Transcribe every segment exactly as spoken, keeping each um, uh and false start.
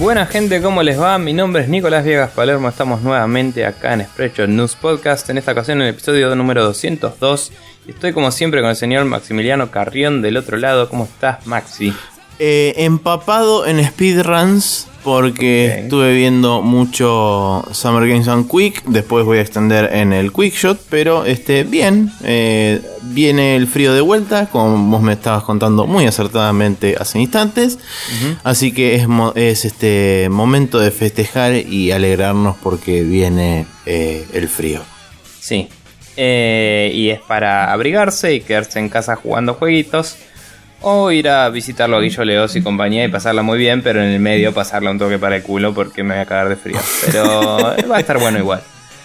Buena gente, ¿cómo les va? Mi nombre es Nicolás Viegas Palermo, estamos nuevamente acá en Spreadshot News Podcast, en esta ocasión en el episodio número doscientos dos. Estoy como siempre con el señor Maximiliano Carrión del otro lado. ¿Cómo estás, Maxi? Eh, empapado en speedruns porque okay. estuve viendo mucho Summer Games on Quick. Después voy a extender en el Quickshot, pero este, bien, eh, viene el frío de vuelta, como vos me estabas contando muy acertadamente hace instantes. Uh-huh. Así que es, es este momento de festejar y alegrarnos porque viene eh, el frío. Sí, eh, y es para abrigarse y quedarse en casa jugando jueguitos. O ir a visitarlo a Guillo Leos y compañía y pasarla muy bien, pero en el medio pasarla un toque para el culo porque me voy a cagar de frío. Pero va a estar bueno igual.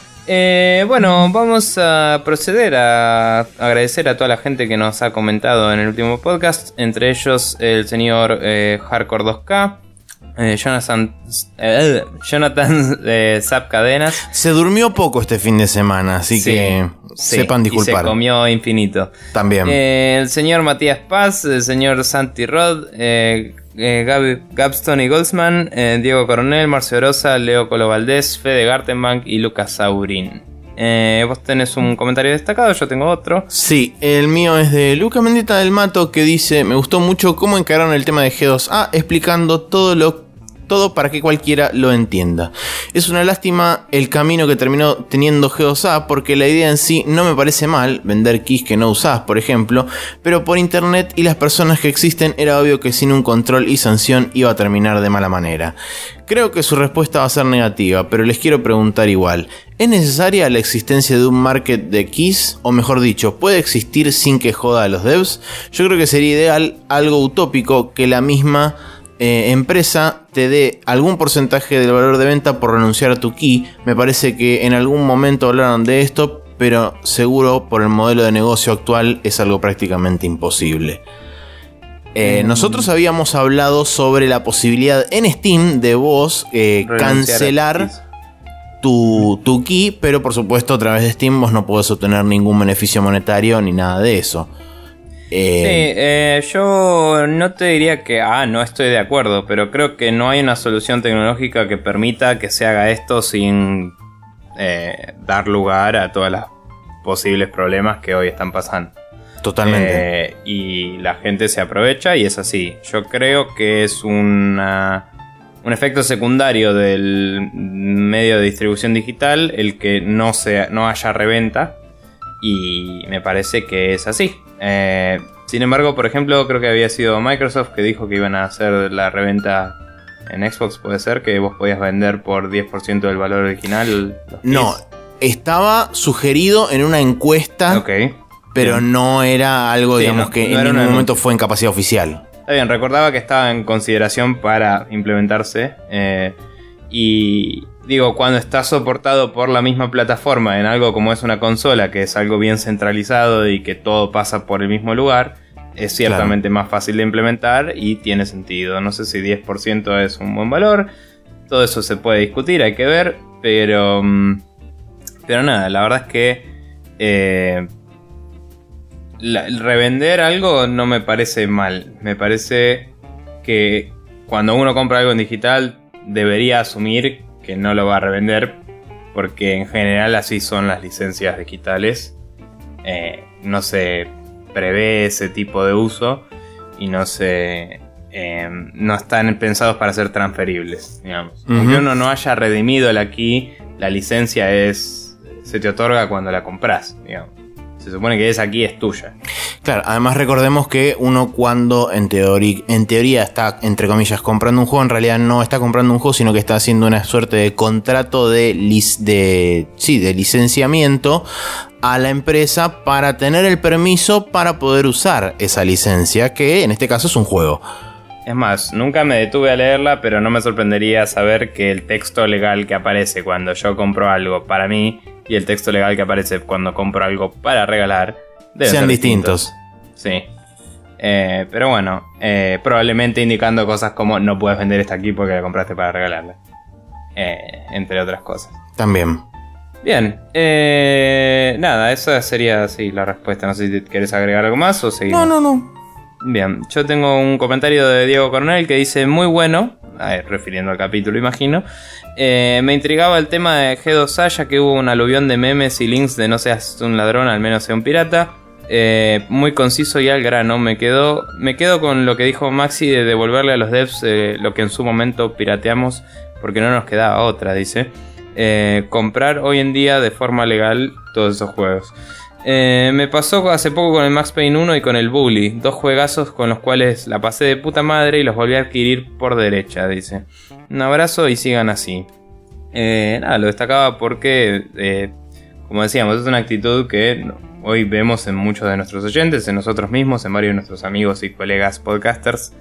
Eh, bueno, vamos a proceder a agradecer a toda la gente que nos ha comentado en el último podcast. Entre ellos el señor eh, Hardcore dos K, eh, Jonathan, eh, Jonathan eh, Zap Cadenas. Se durmió poco este fin de semana, así sí. que... Sí, sepan disculpar. Y se comió infinito. También. Eh, el señor Matías Paz, el señor Santi Rod, eh, eh, Gab, Gabston y Goldsman, eh, Diego Coronel, Marcio Rosa, Leo Colo Valdés, Fede Gartenbank y Lucas Saurín. Eh, vos tenés un comentario destacado, yo tengo otro. Sí, el mío es de Luca Mendita del Mato, que dice: me gustó mucho cómo encararon el tema de G dos A, explicando todo lo Todo para que cualquiera lo entienda. Es una lástima el camino que terminó teniendo G dos A, porque la idea en sí no me parece mal, vender keys que no usás, por ejemplo, pero por internet y las personas que existen era obvio que sin un control y sanción iba a terminar de mala manera. Creo que su respuesta va a ser negativa, pero les quiero preguntar igual: ¿es necesaria la existencia de un market de keys? O mejor dicho, ¿puede existir sin que joda a los devs? Yo creo que sería ideal, algo utópico, que la misma Eh, empresa te dé algún porcentaje del valor de venta por renunciar a tu key. Me parece que en algún momento hablaron de esto, pero seguro por el modelo de negocio actual es algo prácticamente imposible. Eh, mm. Nosotros habíamos hablado sobre la posibilidad en Steam de vos eh, cancelar tu, tu key, pero por supuesto a través de Steam vos no podés obtener ningún beneficio monetario ni nada de eso. Eh... Sí, eh, yo no te diría que ah, no estoy de acuerdo, pero creo que no hay una solución tecnológica que permita que se haga esto sin eh, dar lugar a todos los posibles problemas que hoy están pasando. Totalmente. Eh, y la gente se aprovecha y es así. Yo creo que es una, un efecto secundario del medio de distribución digital el que no, se, no haya reventa, y me parece que es así. Eh, sin embargo, por ejemplo, creo que había sido Microsoft que dijo que iban a hacer la reventa en Xbox. Puede ser que vos podías vender por diez por ciento del valor original. No, estaba sugerido en una encuesta, okay. pero bien. No era algo, sí, digamos, no, que no en ningún momento fue en capacidad oficial. Está bien, recordaba que estaba en consideración para implementarse. Eh, y digo, cuando está soportado por la misma plataforma en algo como es una consola, que es algo bien centralizado y que todo pasa por el mismo lugar, es ciertamente claro. más fácil de implementar y tiene sentido. No sé si diez por ciento es un buen valor, todo eso se puede discutir, hay que ver, pero pero nada, la verdad es que eh, la, revender algo no me parece mal. Me parece que cuando uno compra algo en digital debería asumir que no lo va a revender, porque en general así son las licencias digitales. Eh, no se prevé ese tipo de uso y no se eh, no están pensados para ser transferibles, digamos. Uh-huh. Aunque uno no haya redimido la key, la licencia es se te otorga cuando la compras, digamos. Se supone que esa key es tuya. Claro, además recordemos que uno cuando en teoría, en teoría está, entre comillas, comprando un juego, en realidad no está comprando un juego, sino que está haciendo una suerte de contrato de, lic- de, sí, de licenciamiento a la empresa para tener el permiso para poder usar esa licencia, que en este caso es un juego. Es más, nunca me detuve a leerla, pero no me sorprendería saber que el texto legal que aparece cuando yo compro algo para mí y el texto legal que aparece cuando compro algo para regalar deben sean ser distintos. distintos. Sí. Eh, pero bueno, eh, probablemente indicando cosas como no puedes vender esta aquí porque la compraste para regalarla. Eh, entre otras cosas. También. Bien. Eh, nada, esa sería sí, la respuesta. No sé si querés agregar algo más o seguimos. No, no, no. Bien, yo tengo un comentario de Diego Coronel que dice muy bueno, ver, refiriendo al capítulo imagino. Eh, me intrigaba el tema de G dos A, ya que hubo un aluvión de memes y links de no seas un ladrón, al menos sea un pirata. Eh, muy conciso y al grano. Me quedo, me quedo con lo que dijo Maxi de devolverle a los devs eh, lo que en su momento pirateamos porque no nos quedaba otra, dice. Eh, comprar hoy en día de forma legal todos esos juegos. Eh, me pasó hace poco con el Max Payne uno y con el Bully, dos juegazos con los cuales la pasé de puta madre y los volví a adquirir por derecha, dice. Un abrazo y sigan así. Eh, nada, lo destacaba porque, eh, como decíamos, es una actitud que hoy vemos en muchos de nuestros oyentes, en nosotros mismos, en varios de nuestros amigos y colegas podcasters,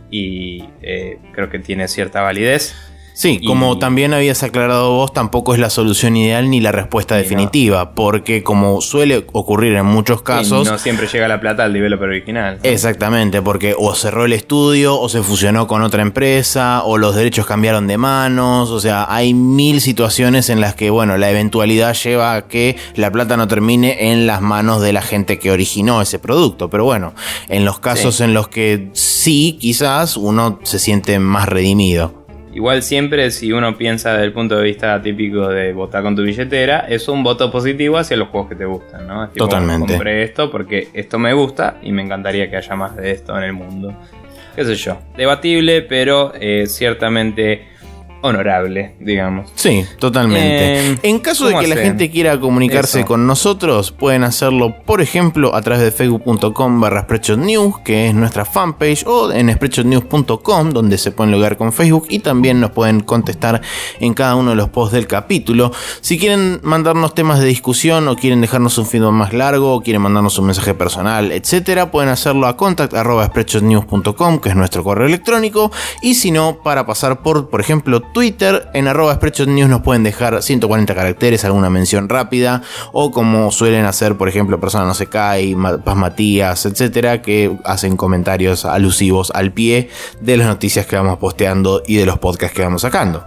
y eh, creo que tiene cierta validez. Sí, y como también habías aclarado vos, tampoco es la solución ideal ni la respuesta definitiva, no. Porque como suele ocurrir en muchos casos... Y no siempre llega la plata al developer original, ¿no? Exactamente, porque o cerró el estudio, o se fusionó con otra empresa, o los derechos cambiaron de manos, o sea, hay mil situaciones en las que, bueno, la eventualidad lleva a que la plata no termine en las manos de la gente que originó ese producto, pero bueno, en los casos sí. en los que sí, quizás uno se siente más redimido. Igual siempre, si uno piensa desde el punto de vista típico de votar con tu billetera, es un voto positivo hacia los juegos que te gustan, ¿no? Es tipo, totalmente. Compré esto porque esto me gusta y me encantaría que haya más de esto en el mundo. Qué sé yo. Debatible, pero eh, ciertamente honorable, digamos. Sí, totalmente. Eh, en caso de que la gente quiera comunicarse eso. con nosotros, pueden hacerlo, por ejemplo, a través de facebook punto com barra Spreadshot News, que es nuestra fanpage, o en spreadshot news punto com, donde se pueden logar con Facebook, y también nos pueden contestar en cada uno de los posts del capítulo. Si quieren mandarnos temas de discusión, o quieren dejarnos un feedback más largo, o quieren mandarnos un mensaje personal, etcétera, pueden hacerlo a contact arroba spreadshot news punto com, que es nuestro correo electrónico, y si no, para pasar por, por ejemplo, Twitter, en arroba Spreadshot News nos pueden dejar ciento cuarenta caracteres, alguna mención rápida, o como suelen hacer, por ejemplo, Persona No Se Cae, Paz Matías, etcétera, que hacen comentarios alusivos al pie de las noticias que vamos posteando y de los podcasts que vamos sacando.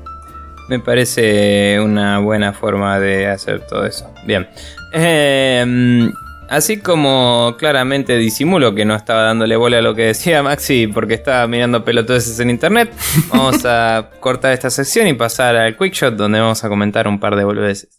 Me parece una buena forma de hacer todo eso. Bien. Eh, Así como claramente disimulo que no estaba dándole bola a lo que decía Maxi porque estaba mirando pelotudeces en internet, vamos a cortar esta sección y pasar al Quickshot, donde vamos a comentar un par de boludeces.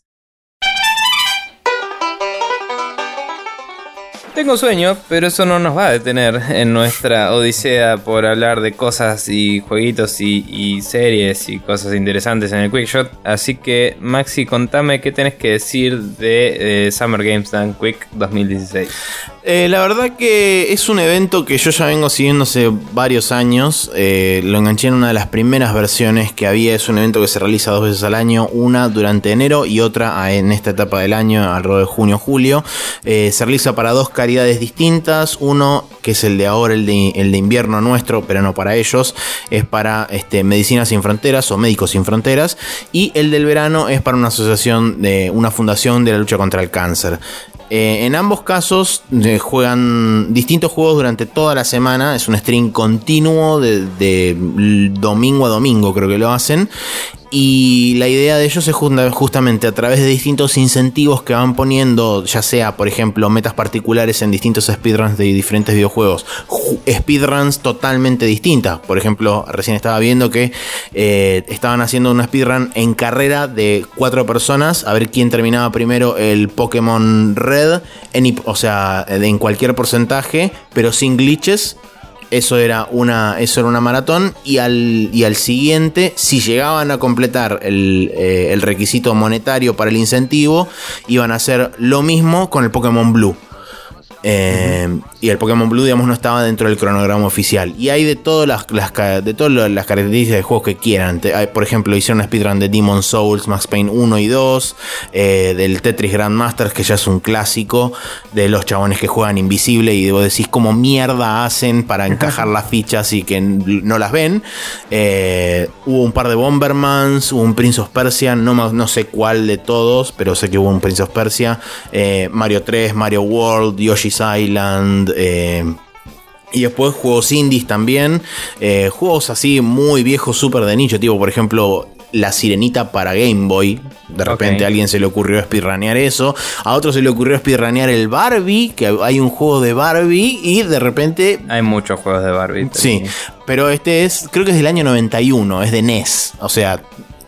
Tengo sueño, pero eso no nos va a detener en nuestra odisea por hablar de cosas y jueguitos y, y series y cosas interesantes en el Quickshot. Así que, Maxi, contame qué tenés que decir de eh, Summer Games Done Quick dos mil dieciséis. Eh, la verdad que es un evento que yo ya vengo siguiendo hace varios años. Eh, lo enganché en una de las primeras versiones que había. Es un evento que se realiza dos veces al año, una durante enero y otra en esta etapa del año, alrededor de junio-julio. Eh, se realiza para dos caridades distintas. Uno, que es el de ahora, el de, el de invierno nuestro, pero no para ellos, es para este, Medicina Sin Fronteras o Médicos Sin Fronteras. Y el del verano es para una asociación, de una fundación de la lucha contra el cáncer. Eh, en ambos casos eh, juegan distintos juegos durante toda la semana. Es un stream continuo de, de domingo a domingo, creo que lo hacen. Y la idea de ellos es justamente a través de distintos incentivos que van poniendo, ya sea, por ejemplo, metas particulares en distintos speedruns de diferentes videojuegos, speedruns totalmente distintas. Por ejemplo, recién estaba viendo que eh, estaban haciendo una speedrun en carrera de cuatro personas, a ver quién terminaba primero el Pokémon Red, en, o sea, en cualquier porcentaje, pero sin glitches. Eso era una, eso era una maratón. Y al, y al siguiente, si llegaban a completar el, eh, el requisito monetario para el incentivo, iban a hacer lo mismo con el Pokémon Blue. Eh, uh-huh. Y el Pokémon Blue, digamos, no estaba dentro del cronograma oficial. Y hay de todas las, las, de todas las características de juegos que quieran. Te, hay, por ejemplo, hicieron una speedrun de Demon's Souls, Max Payne uno y dos, eh, del Tetris Grandmasters, que ya es un clásico, de los chabones que juegan invisible y vos decís cómo mierda hacen para encajar las fichas y que no las ven. Eh, hubo un par de Bombermans, hubo un Prince of Persia, no, no sé cuál de todos, pero sé que hubo un Prince of Persia, eh, Mario tres, Mario World, Yoshi's Island. Eh, y después juegos indies también, eh, juegos así muy viejos, súper de nicho, tipo por ejemplo La Sirenita para Game Boy. De repente okay. a alguien se le ocurrió speedrunear eso. A otro se le ocurrió speedrunear el Barbie, que hay un juego de Barbie y de repente... Hay muchos juegos de Barbie. Sí, pero este es, creo que es del año noventa y uno, es de N E S. O sea...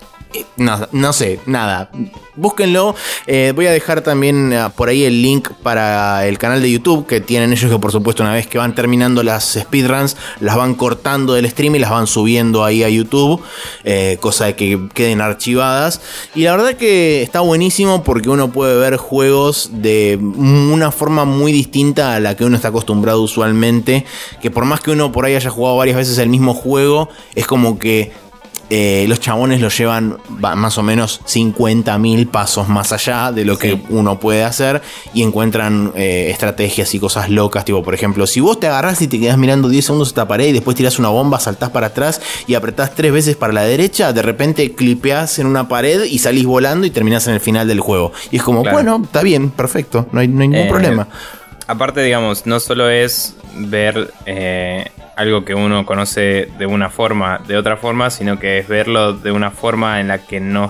No, no sé, nada. Búsquenlo. Eh, voy a dejar también uh, por ahí el link para el canal de YouTube que tienen ellos, que por supuesto una vez que van terminando las speedruns las van cortando del stream y las van subiendo ahí a YouTube, eh, cosa de que queden archivadas. Y la verdad que está buenísimo porque uno puede ver juegos de una forma muy distinta a la que uno está acostumbrado usualmente, que por más que uno por ahí haya jugado varias veces el mismo juego, es como que Eh, los chabones lo llevan más o menos cincuenta mil pasos más allá de lo que sí. uno puede hacer y encuentran eh, estrategias y cosas locas, tipo por ejemplo, si vos te agarrás y te quedás mirando diez segundos esta pared y después tirás una bomba, saltás para atrás y apretás tres veces para la derecha, de repente clipeás en una pared y salís volando y terminás en el final del juego. Y es como, claro. bueno, está bien, perfecto, no hay, no hay ningún eh, problema. Aparte, digamos, no solo es ver eh, algo que uno conoce de una forma, de otra forma, sino que es verlo de una forma en la que no,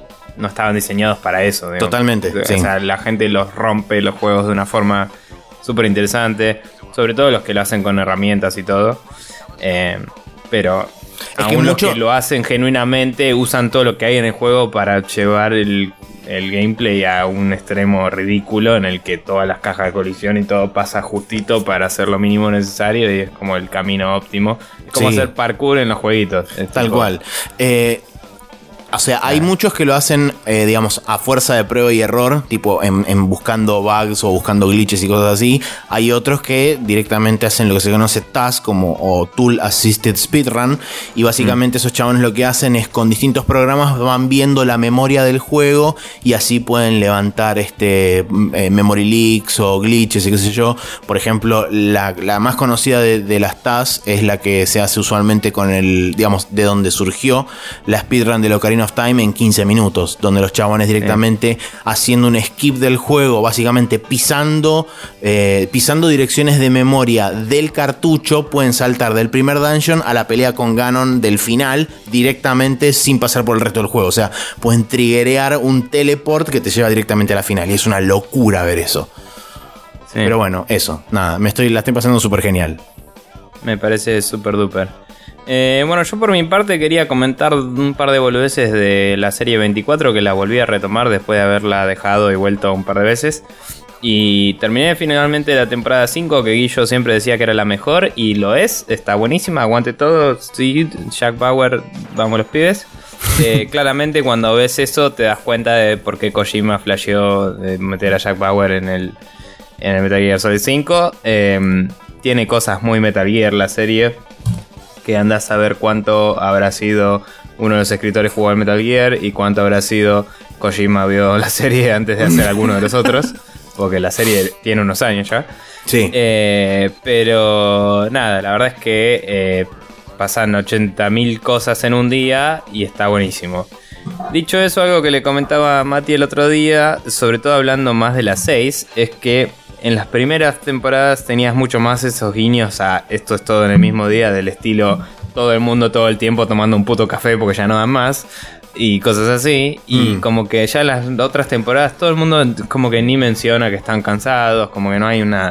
no estaban diseñados para eso. Digamos. Totalmente. O sí. sea, la gente los rompe los juegos de una forma súper interesante, sobre todo los que lo hacen con herramientas y todo. Eh, pero es aún que los mucho... que lo hacen genuinamente usan todo lo que hay en el juego para llevar el... el gameplay a un extremo ridículo en el que todas las cajas de colisión y todo pasa justito para hacer lo mínimo necesario y es como el camino óptimo. Es como sí. hacer parkour en los jueguitos. Tal tipo... cual. Eh, o sea, hay ah. muchos que lo hacen, eh, digamos, a fuerza de prueba y error, tipo en, en buscando bugs o buscando glitches y cosas así. Hay otros que directamente hacen lo que se conoce task como o Tool Assisted Speedrun. Y básicamente mm. esos chabones lo que hacen es con distintos programas van viendo la memoria del juego y así pueden levantar este eh, memory leaks o glitches y qué sé yo. Por ejemplo, la, la más conocida de, de las tasks es la que se hace usualmente con el, digamos, de donde surgió la speedrun de Ocarina of Time en quince minutos, donde los chabones directamente eh. haciendo un skip del juego, básicamente pisando eh, pisando direcciones de memoria del cartucho, pueden saltar del primer dungeon a la pelea con Ganon del final directamente sin pasar por el resto del juego. O sea, pueden triggerear un teleport que te lleva directamente a la final y es una locura ver eso. Sí. Pero bueno, eso, nada, me estoy la estoy pasando súper genial. Me parece súper duper. Eh, bueno, yo por mi parte quería comentar un par de boludeces de la serie veinticuatro que la volví a retomar después de haberla dejado y vuelto un par de veces. Y terminé finalmente la temporada cinco, que Guillo siempre decía que era la mejor, y lo es, está buenísima, aguante todo, sí, Jack Bauer, vamos los pibes. Eh, claramente cuando ves eso te das cuenta de por qué Kojima flasheó de meter a Jack Bauer en el, en el Metal Gear Solid cinco. Eh, tiene cosas muy Metal Gear la serie, que andás a ver cuánto habrá sido uno de los escritores jugó al Metal Gear y cuánto habrá sido Kojima vio la serie antes de hacer alguno de los otros, porque la serie tiene unos años ya. Sí. Eh, pero nada, la verdad es que eh, pasan ochenta mil cosas en un día y está buenísimo. Dicho eso, algo que le comentaba a Mati el otro día, sobre todo hablando más de las seis, es que en las primeras temporadas tenías mucho más esos guiños a esto es todo en el mismo día, del estilo todo el mundo todo el tiempo tomando un puto café porque ya no dan más y cosas así. Y mm. como que ya en las otras temporadas todo el mundo como que ni menciona que están cansados, como que no hay una...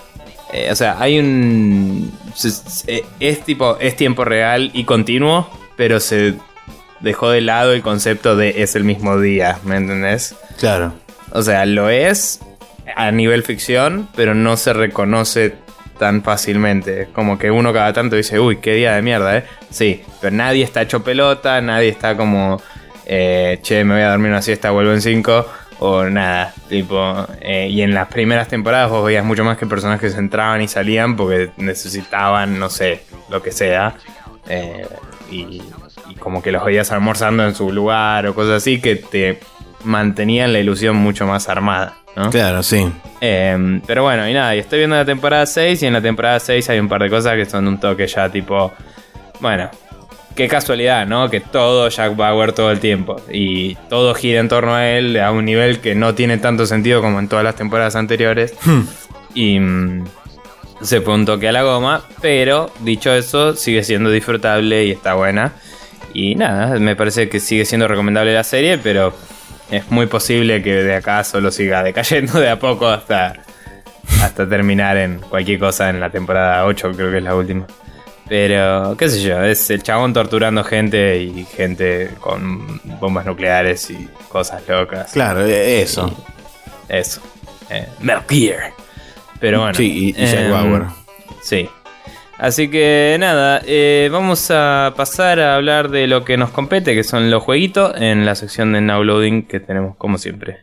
Eh, o sea, hay un... Es, es tipo, es tiempo real y continuo, pero se dejó de lado el concepto de es el mismo día, ¿me entendés? Claro. O sea, lo es... a nivel ficción, pero no se reconoce tan fácilmente. Como que uno cada tanto dice, uy, qué día de mierda, ¿eh? Sí, pero nadie está hecho pelota, nadie está como, eh, che, me voy a dormir una siesta, vuelvo en cinco, o nada, tipo, eh, y en las primeras temporadas vos veías mucho más que personajes entraban y salían porque necesitaban, no sé, lo que sea, eh, y, y como que los veías almorzando en su lugar o cosas así que te mantenían la ilusión mucho más armada, ¿no? Claro, sí. Eh, pero bueno, y nada, y estoy viendo la temporada seis y en la temporada seis hay un par de cosas que son un toque ya tipo... Bueno, qué casualidad, ¿no? Que todo Jack Bauer todo el tiempo y todo gira en torno a él a un nivel que no tiene tanto sentido como en todas las temporadas anteriores. Hmm. Y mm, se fue un toque a la goma, pero dicho eso, sigue siendo disfrutable y está buena. Y nada, me parece que sigue siendo recomendable la serie, pero es muy posible que de acá solo siga decayendo de a poco hasta, hasta terminar en cualquier cosa en la temporada ocho, creo que es la última. Pero, qué sé yo, es el chabón torturando gente y gente con bombas nucleares y cosas locas. Claro, eso. Y eso. Eh, Metal Gear. Pero bueno. Sí, y, y Jack eh, Bauer. Sí. Así que nada, eh, vamos a pasar a hablar de lo que nos compete, que son los jueguitos, en la sección de Now Loading que tenemos como siempre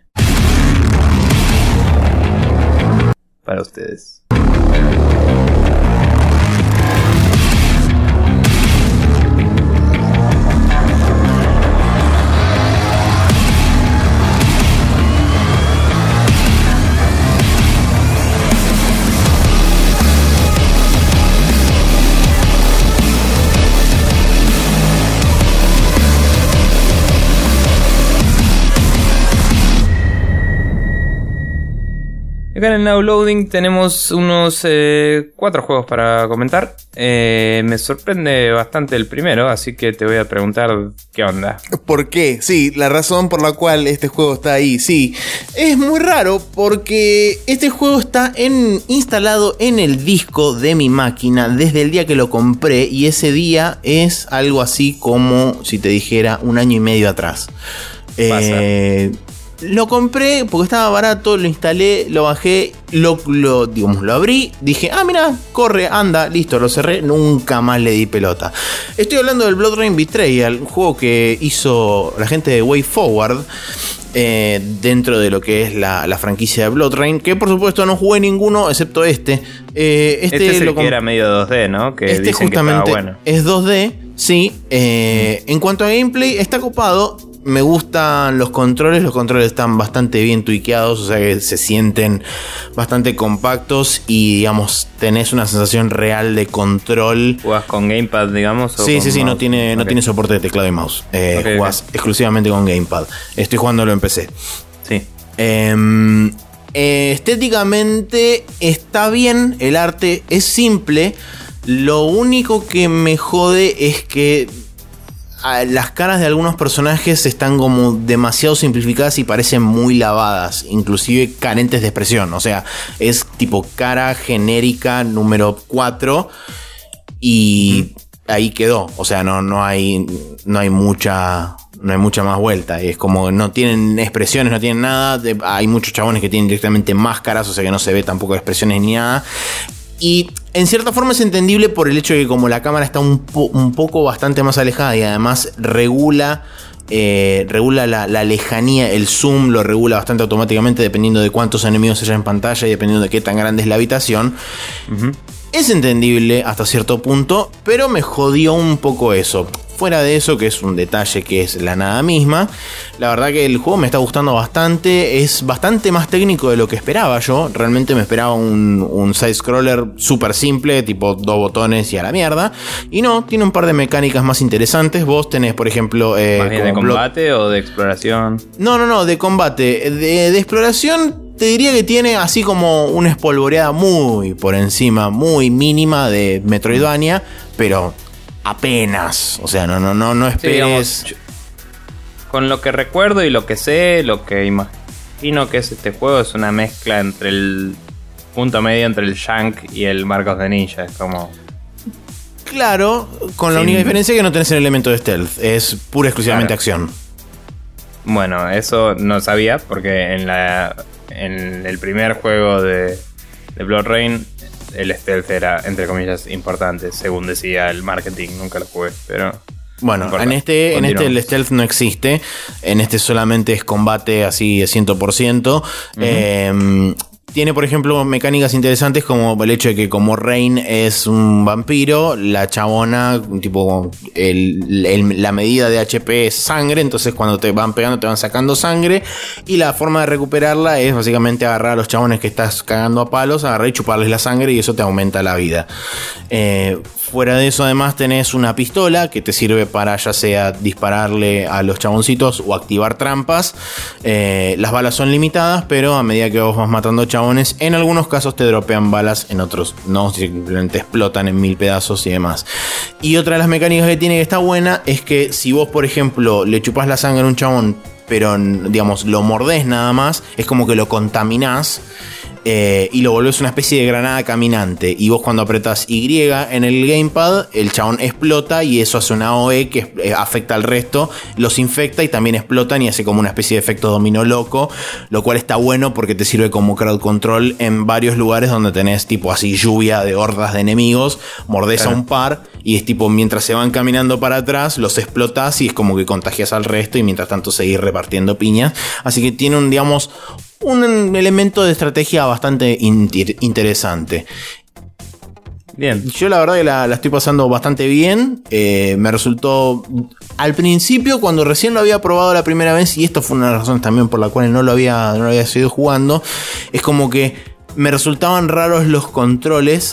para ustedes. Acá en el Now Loading tenemos unos eh, cuatro juegos para comentar. Eh, me sorprende bastante el primero, así que te voy a preguntar qué onda. ¿Por qué? Sí, la razón por la cual este juego está ahí, sí. Es muy raro porque este juego está en, instalado en el disco de mi máquina desde el día que lo compré. Y ese día es algo así como si te dijera un año y medio atrás. Eh... Lo compré porque estaba barato, lo instalé, lo bajé, lo, lo, digamos, lo abrí, dije, ah, mira, corre, anda, listo, lo cerré, nunca más le di pelota. Estoy hablando del Blood Rain Betrayal, un juego que hizo la gente de WayForward eh, dentro de lo que es la, la franquicia de Blood Rain, que por supuesto no jugué ninguno excepto este. Eh, este, este es el lo que era medio dos D, ¿no? Que este dicen justamente que estaba bueno. Es dos D, sí. Eh, mm. En cuanto a gameplay, está copado. Me gustan los controles, los controles están bastante bien tuiqueados, o sea que se sienten bastante compactos y digamos tenés una sensación real de control. ¿Jugás con gamepad, digamos? O sí, con sí, sí, mouse? no tiene, okay. no tiene soporte de teclado y mouse. Eh, okay, jugás okay. exclusivamente con gamepad. Estoy jugándolo en P C. Sí. Eh, eh, estéticamente está bien, el arte es simple. Lo único que me jode es que las caras de algunos personajes están como demasiado simplificadas y parecen muy lavadas, inclusive carentes de expresión. O sea, es tipo cara genérica número cuatro y mm. ahí quedó. O sea, no, no hay no hay mucha no hay mucha más vuelta. Es como no tienen expresiones, no tienen nada. De, hay muchos chabones que tienen directamente máscaras, o sea que no se ve tampoco expresiones ni nada. Y en cierta forma es entendible por el hecho de que como la cámara está un, po- un poco bastante más alejada y además regula, eh, regula la, la lejanía, el zoom lo regula bastante automáticamente dependiendo de cuántos enemigos haya en pantalla y dependiendo de qué tan grande es la habitación. Uh-huh. Es entendible hasta cierto punto, pero me jodió un poco eso. Fuera de eso, que es un detalle que es la nada misma, la verdad que el juego me está gustando bastante. Es bastante más técnico de lo que esperaba yo. Realmente me esperaba un, un side-scroller súper simple, tipo dos botones y a la mierda. Y no, tiene un par de mecánicas más interesantes. Vos tenés, por ejemplo... Eh, ¿Más bien de combate o de exploración? No, no, no, de combate. De, de exploración... Te diría que tiene así como una espolvoreada muy por encima, muy mínima de Metroidvania, pero apenas. O sea, no, no, no, no esperes. Sí, digamos, con lo que recuerdo y lo que sé, lo que imagino que es este juego es una mezcla entre el punto medio entre el Shank y el Mark of the Ninja. Es como. Claro, con la sí. única diferencia que no tenés el elemento de stealth, es pura exclusivamente claro. acción. Bueno, eso no sabía porque en la. En el primer juego de, de Blood Rain, el stealth era, entre comillas, importante, según decía el marketing. Nunca lo jugué, pero... Bueno, no en este en este el stealth no existe. En este solamente es combate así de cien por ciento. Uh-huh. Eh... Tiene, por ejemplo, mecánicas interesantes como el hecho de que como Rain es un vampiro, la chabona, tipo, el, el, la medida de H P es sangre, entonces cuando te van pegando te van sacando sangre y la forma de recuperarla es básicamente agarrar a los chabones que estás cagando a palos, agarrar y chuparles la sangre y eso te aumenta la vida. Eh, fuera de eso además tenés una pistola que te sirve para ya sea dispararle a los chaboncitos o activar trampas. Eh, las balas son limitadas, pero a medida que vos vas matando chabones chabones en algunos casos te dropean balas, en otros no, simplemente explotan en mil pedazos y demás. Y otra de las mecánicas que tiene que está buena es que si vos, por ejemplo, le chupás la sangre a un chabón, pero digamos lo mordés nada más, es como que lo contaminás. Eh, y lo volvés una especie de granada caminante. Y vos cuando apretás Y en el gamepad, el chabón explota y eso hace una A O E que eh, afecta al resto, los infecta y también explotan y hace como una especie de efecto dominó loco, lo cual está bueno porque te sirve como crowd control en varios lugares donde tenés tipo así lluvia de hordas de enemigos, mordés claro. a un par y es tipo mientras se van caminando para atrás, los explotás y es como que contagias al resto y mientras tanto seguís repartiendo piñas. Así que tiene un, digamos, un elemento de estrategia bastante inter- interesante. Bien. Yo la verdad que la, la estoy pasando bastante bien. Eh, me resultó... Al principio, cuando recién lo había probado la primera vez, y esto fue una de las razones también por la cual no lo había, no lo había seguido jugando, es como que me resultaban raros los controles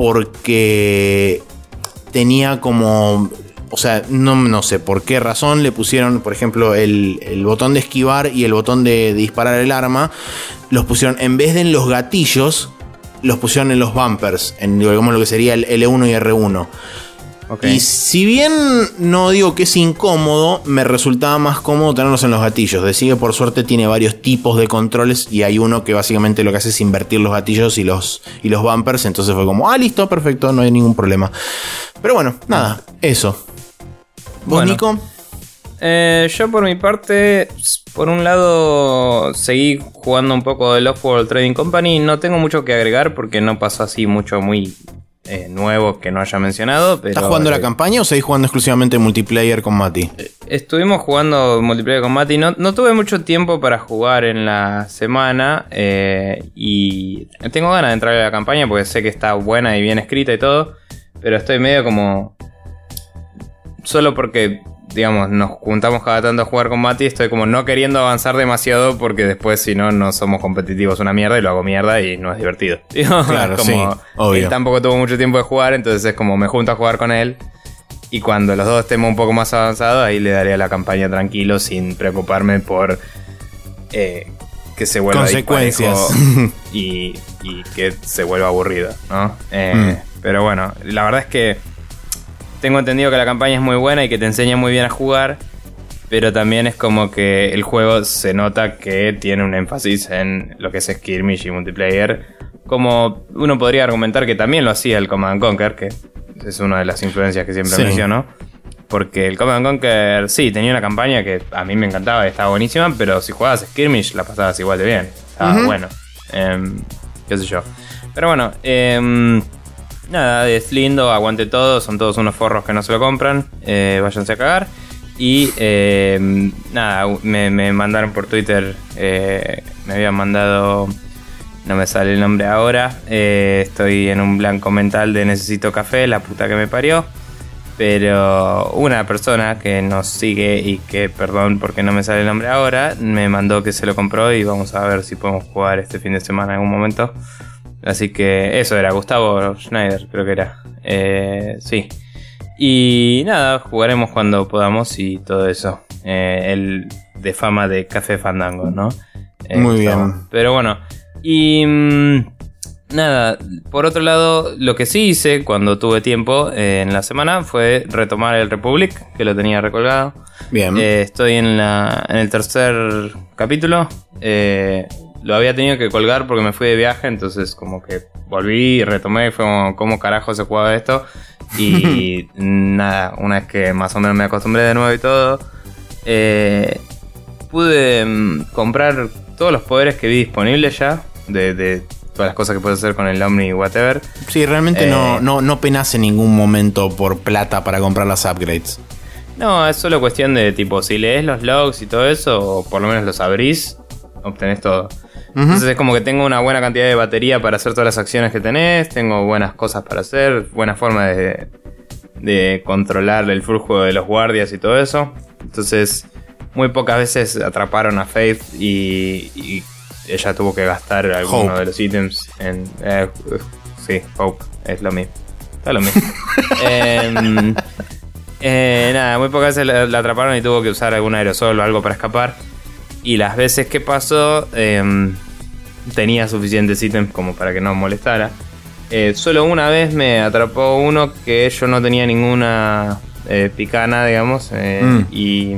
porque tenía como... O sea, no, no sé por qué razón le pusieron, por ejemplo, el, el botón de esquivar y el botón de, de disparar el arma. Los pusieron, en vez de en los gatillos, los pusieron en los bumpers, en digamos lo que sería el L uno y R uno. Okay. Y si bien no digo que es incómodo, me resultaba más cómodo tenerlos en los gatillos. Decide, por suerte, tiene varios tipos de controles y hay uno que básicamente lo que hace es invertir los gatillos y los, y los bumpers. Entonces fue como, ah, listo, perfecto, no hay ningún problema. Pero bueno, nada, eso. ¿Vos, bueno, Nico? Eh, yo por mi parte, por un lado, seguí jugando un poco de Lost World Trading Company. No tengo mucho que agregar porque no pasó así mucho muy eh, nuevo que no haya mencionado. Pero, ¿estás jugando eh, la campaña o seguís jugando exclusivamente multiplayer con Mati? Eh, estuvimos jugando multiplayer con Mati. No, no tuve mucho tiempo para jugar en la semana eh, y tengo ganas de entrar a la campaña porque sé que está buena y bien escrita y todo. Pero estoy medio como... Solo porque, digamos, nos juntamos cada tanto a jugar con Mati, estoy como no queriendo avanzar demasiado porque después si no, no somos competitivos una mierda y lo hago mierda y no es divertido. Claro, como, sí, obvio. Él tampoco tuvo mucho tiempo de jugar, entonces es como me junto a jugar con él y cuando los dos estemos un poco más avanzados, ahí le daré a la campaña tranquilo sin preocuparme por eh, que se vuelva consecuencias y, y que se vuelva aburrido, ¿no? Eh, mm. Pero bueno, la verdad es que tengo entendido que la campaña es muy buena y que te enseña muy bien a jugar, pero también es como que el juego se nota que tiene un énfasis en lo que es skirmish y multiplayer, como uno podría argumentar que también lo hacía el Command and Conquer, que es una de las influencias que siempre sí. menciono, porque el Command and Conquer sí, tenía una campaña que a mí me encantaba y estaba buenísima, pero si jugabas skirmish la pasabas igual de bien, estaba uh-huh. bueno, eh, qué sé yo. Pero bueno, eh... nada, es lindo, aguante todo, son todos unos forros que no se lo compran, eh, váyanse a cagar. Y eh, nada, me, me mandaron por Twitter, eh, me habían mandado, no me sale el nombre ahora, eh, estoy en un blanco mental de necesito café, la puta que me parió. Pero una persona que nos sigue y que, perdón porque no me sale el nombre ahora, me mandó que se lo compró y vamos a ver si podemos jugar este fin de semana en algún momento. Así que eso era, Gustavo Schneider, creo que era. Eh, sí. Y nada, jugaremos cuando podamos y todo eso. Eh, el de fama de Café Fandango, ¿no? Eh, Muy Gustavo. bien. Pero bueno. Y mmm, nada, por otro lado, lo que sí hice cuando tuve tiempo eh, en la semana fue retomar el Republic, que lo tenía recolgado. Bien. Eh, estoy en, la, en el tercer capítulo. Eh... Lo había tenido que colgar porque me fui de viaje, entonces como que volví y retomé y fue como, ¿cómo carajo se jugaba esto? Y nada, una vez que más o menos me acostumbré de nuevo y todo, eh, pude mm, comprar todos los poderes que vi disponibles ya, de, de todas las cosas que puedes hacer con el Omni y whatever. Sí, realmente eh, no, no, no penas en ningún momento por plata para comprar las upgrades. No, es solo cuestión de tipo, si lees los logs y todo eso, o por lo menos los abrís, obtenés todo. Uh-huh. Entonces es como que tengo una buena cantidad de batería para hacer todas las acciones que tenés, tengo buenas cosas para hacer, buena forma de, de controlar el flujo de los guardias y todo eso. Entonces muy pocas veces atraparon a Faith y, y ella tuvo que gastar alguno Hope. de los ítems en... Eh, sí, Hope, es lo mismo. Está lo mismo. eh, eh, nada, muy pocas veces la, la atraparon y tuvo que usar algún aerosol o algo para escapar. Y las veces que pasó, eh, tenía suficientes ítems como para que no molestara. Eh, solo una vez me atrapó uno que yo no tenía ninguna eh, picana, digamos, eh, mm. y,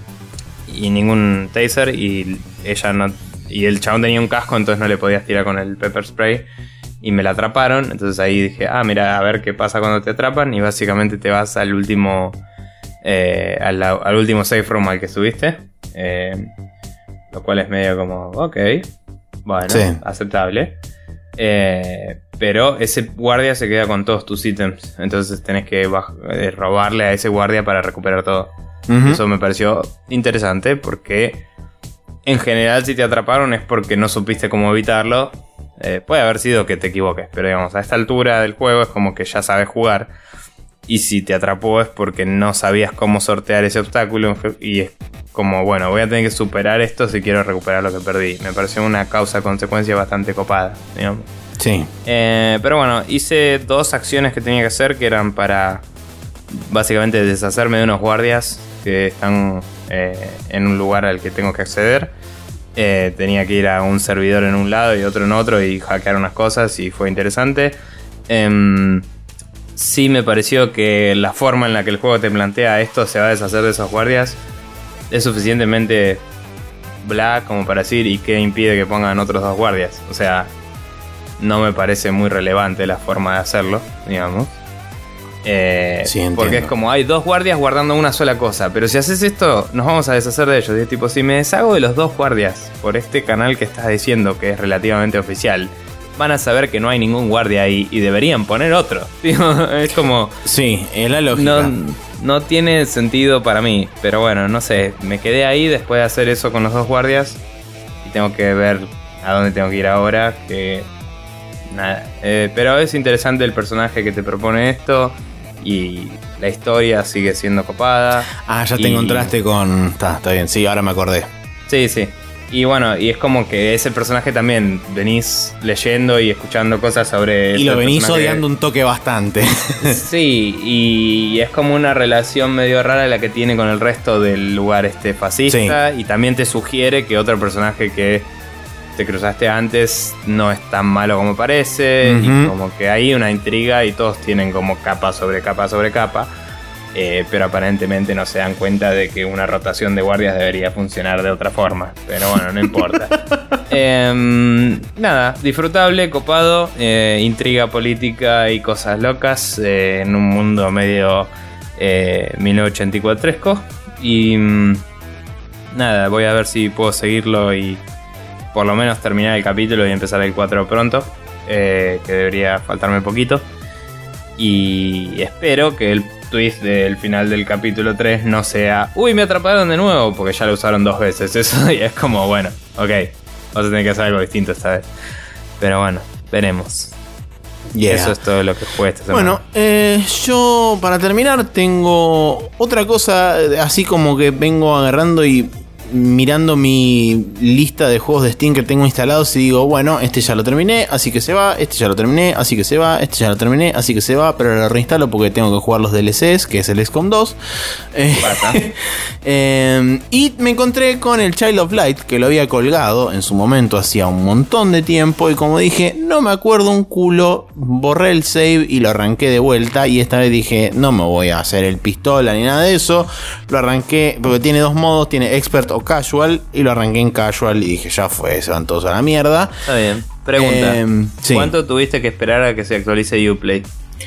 y ningún taser, y ella no, y el chabón tenía un casco, entonces no le podías tirar con el pepper spray, y me la atraparon. Entonces ahí dije, ah, mira, a ver qué pasa cuando te atrapan, y básicamente te vas al último eh, al, al último safe room al que estuviste, eh, lo cual es medio como, ok, bueno, sí. aceptable. Eh, pero ese guardia se queda con todos tus ítems. Entonces tenés que baj- eh, robarle a ese guardia para recuperar todo. Uh-huh. Eso me pareció interesante porque en general si te atraparon es porque no supiste cómo evitarlo. Eh, puede haber sido que te equivoques, pero digamos, a esta altura del juego es como que ya sabes jugar. Y si te atrapó es porque no sabías cómo sortear ese obstáculo. Y es como, bueno, voy a tener que superar esto si quiero recuperar lo que perdí. Me pareció una causa-consecuencia bastante copada, digamos. Sí. Eh, pero bueno, hice dos acciones que tenía que hacer, que eran para básicamente deshacerme de unos guardias que están eh, en un lugar al que tengo que acceder. Eh, tenía que ir a un servidor en un lado y otro en otro y hackear unas cosas, y fue interesante. Eh, sí me pareció que la forma en la que el juego te plantea esto se va a deshacer de esos guardias es suficientemente bla como para decir, ¿y qué impide que pongan otros dos guardias? O sea, no me parece muy relevante la forma de hacerlo, digamos. Eh, sí, porque es como, hay dos guardias guardando una sola cosa, pero si haces esto, nos vamos a deshacer de ellos. Y es tipo, si me deshago de los dos guardias por este canal que estás diciendo que es relativamente oficial, van a saber que no hay ningún guardia ahí y deberían poner otro. Es como... Sí, es la lógica. No, no tiene sentido para mí, pero bueno, no sé. Me quedé ahí después de hacer eso con los dos guardias y tengo que ver a dónde tengo que ir ahora, que... Nada. Eh, pero es interesante el personaje que te propone esto y la historia sigue siendo copada. Ah, ya te y... encontraste con... Está, está bien, sí, ahora me acordé. Sí, sí. Y bueno, y es como que ese personaje también venís leyendo y escuchando cosas sobre... Y lo venís personaje. odiando un toque bastante. Sí, y es como una relación medio rara la que tiene con el resto del lugar este fascista. Sí. Y también te sugiere que otro personaje que te cruzaste antes no es tan malo como parece. Uh-huh. Y como que hay una intriga y todos tienen como capa sobre capa sobre capa. Eh, pero aparentemente no se dan cuenta de que una rotación de guardias debería funcionar de otra forma. Pero bueno, no importa. eh, nada, disfrutable, copado, eh, intriga política y cosas locas eh, en un mundo medio eh, mil novecientos ochenta y cuatro-esco. Y mm, nada, voy a ver si puedo seguirlo y por lo menos terminar el capítulo y empezar el cuatro pronto, eh, que debería faltarme poquito. Y espero que el twist del final del capítulo tres no sea, uy, me atraparon de nuevo, porque ya lo usaron dos veces eso, y es como, bueno, ok, vamos a tener que hacer algo distinto esta vez. Pero bueno, veremos. Yeah. Eso es todo lo que fue esta semana. Bueno, eh, yo para terminar tengo otra cosa, así como que vengo agarrando y mirando mi lista de juegos de Steam que tengo instalados y digo, bueno, este ya lo terminé, así que se va, este ya lo terminé, así que se va, este ya lo terminé, así que se va, pero lo reinstalo porque tengo que jugar los D L Cs, que es el X COM dos. Eh, eh, y me encontré con el Child of Light, que lo había colgado en su momento hacía un montón de tiempo, y como dije, no me acuerdo un culo, borré el save y lo arranqué de vuelta, y esta vez dije, no me voy a hacer el pistola ni nada de eso, lo arranqué, porque tiene dos modos, tiene Expert o Casual, y lo arranqué en Casual y dije, ya fue, se van todos a la mierda. Está bien. Pregunta, eh, sí. ¿cuánto tuviste que esperar a que se actualice Uplay?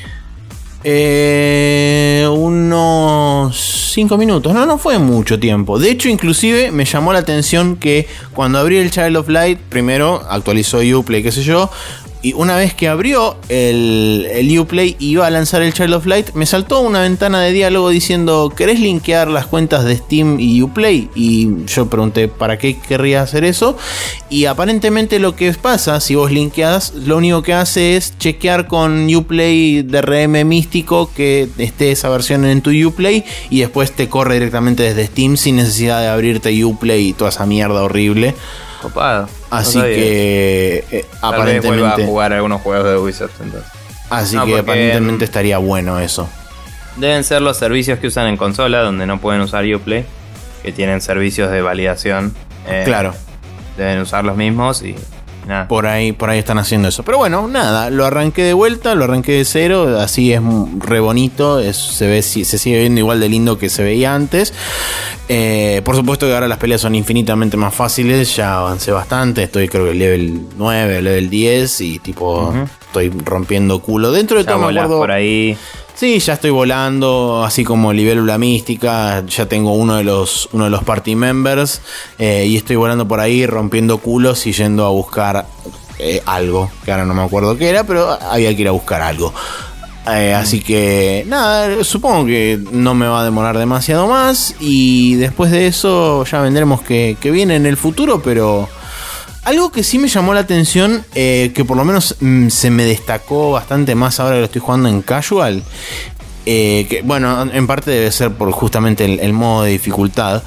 Eh, unos cinco minutos. No, no fue mucho tiempo. De hecho, inclusive me llamó la atención que cuando abrí el Child of Light, primero actualizó Uplay, qué sé yo. Y una vez que abrió el, el Uplay y iba a lanzar el Child of Light, me saltó una ventana de diálogo diciendo, ¿querés linkear las cuentas de Steam y Uplay? Y yo pregunté, ¿para qué querría hacer eso? Y aparentemente lo que pasa, si vos linkeás, lo único que hace es chequear con Uplay D R M místico que esté esa versión en tu Uplay, y después te corre directamente desde Steam sin necesidad de abrirte Uplay y toda esa mierda horrible. Copado. Así no que eh, Tal aparentemente vez vuelva a jugar algunos juegos de Ubisoft entonces. Así no, que aparentemente estaría bueno eso. Deben ser los servicios que usan en consola, donde no pueden usar Uplay, que tienen servicios de validación. Eh, claro. Deben usar los mismos y nada. Por ahí, por ahí están haciendo eso. Pero bueno, nada, lo arranqué de vuelta, lo arranqué de cero, así es re bonito, es, se ve, se sigue viendo igual de lindo que se veía antes. Eh, por supuesto que ahora las peleas son infinitamente más fáciles, ya avancé bastante, estoy creo que level nueve, level diez y tipo uh-huh. estoy rompiendo culo. Dentro de ya todo me acuerdo por ahí. Sí, ya estoy volando, así como Libélula Mística, ya tengo uno de los, uno de los party members eh, y estoy volando por ahí rompiendo culos y yendo a buscar eh, algo, que ahora no me acuerdo qué era, pero había que ir a buscar algo. Eh, así que nada, supongo que no me va a demorar demasiado más y después de eso ya vendremos que, que viene en el futuro, pero... Algo que sí me llamó la atención, eh, que por lo menos mm, se me destacó bastante más ahora que lo estoy jugando en casual, eh, que bueno, en parte debe ser por justamente el, el modo de dificultad.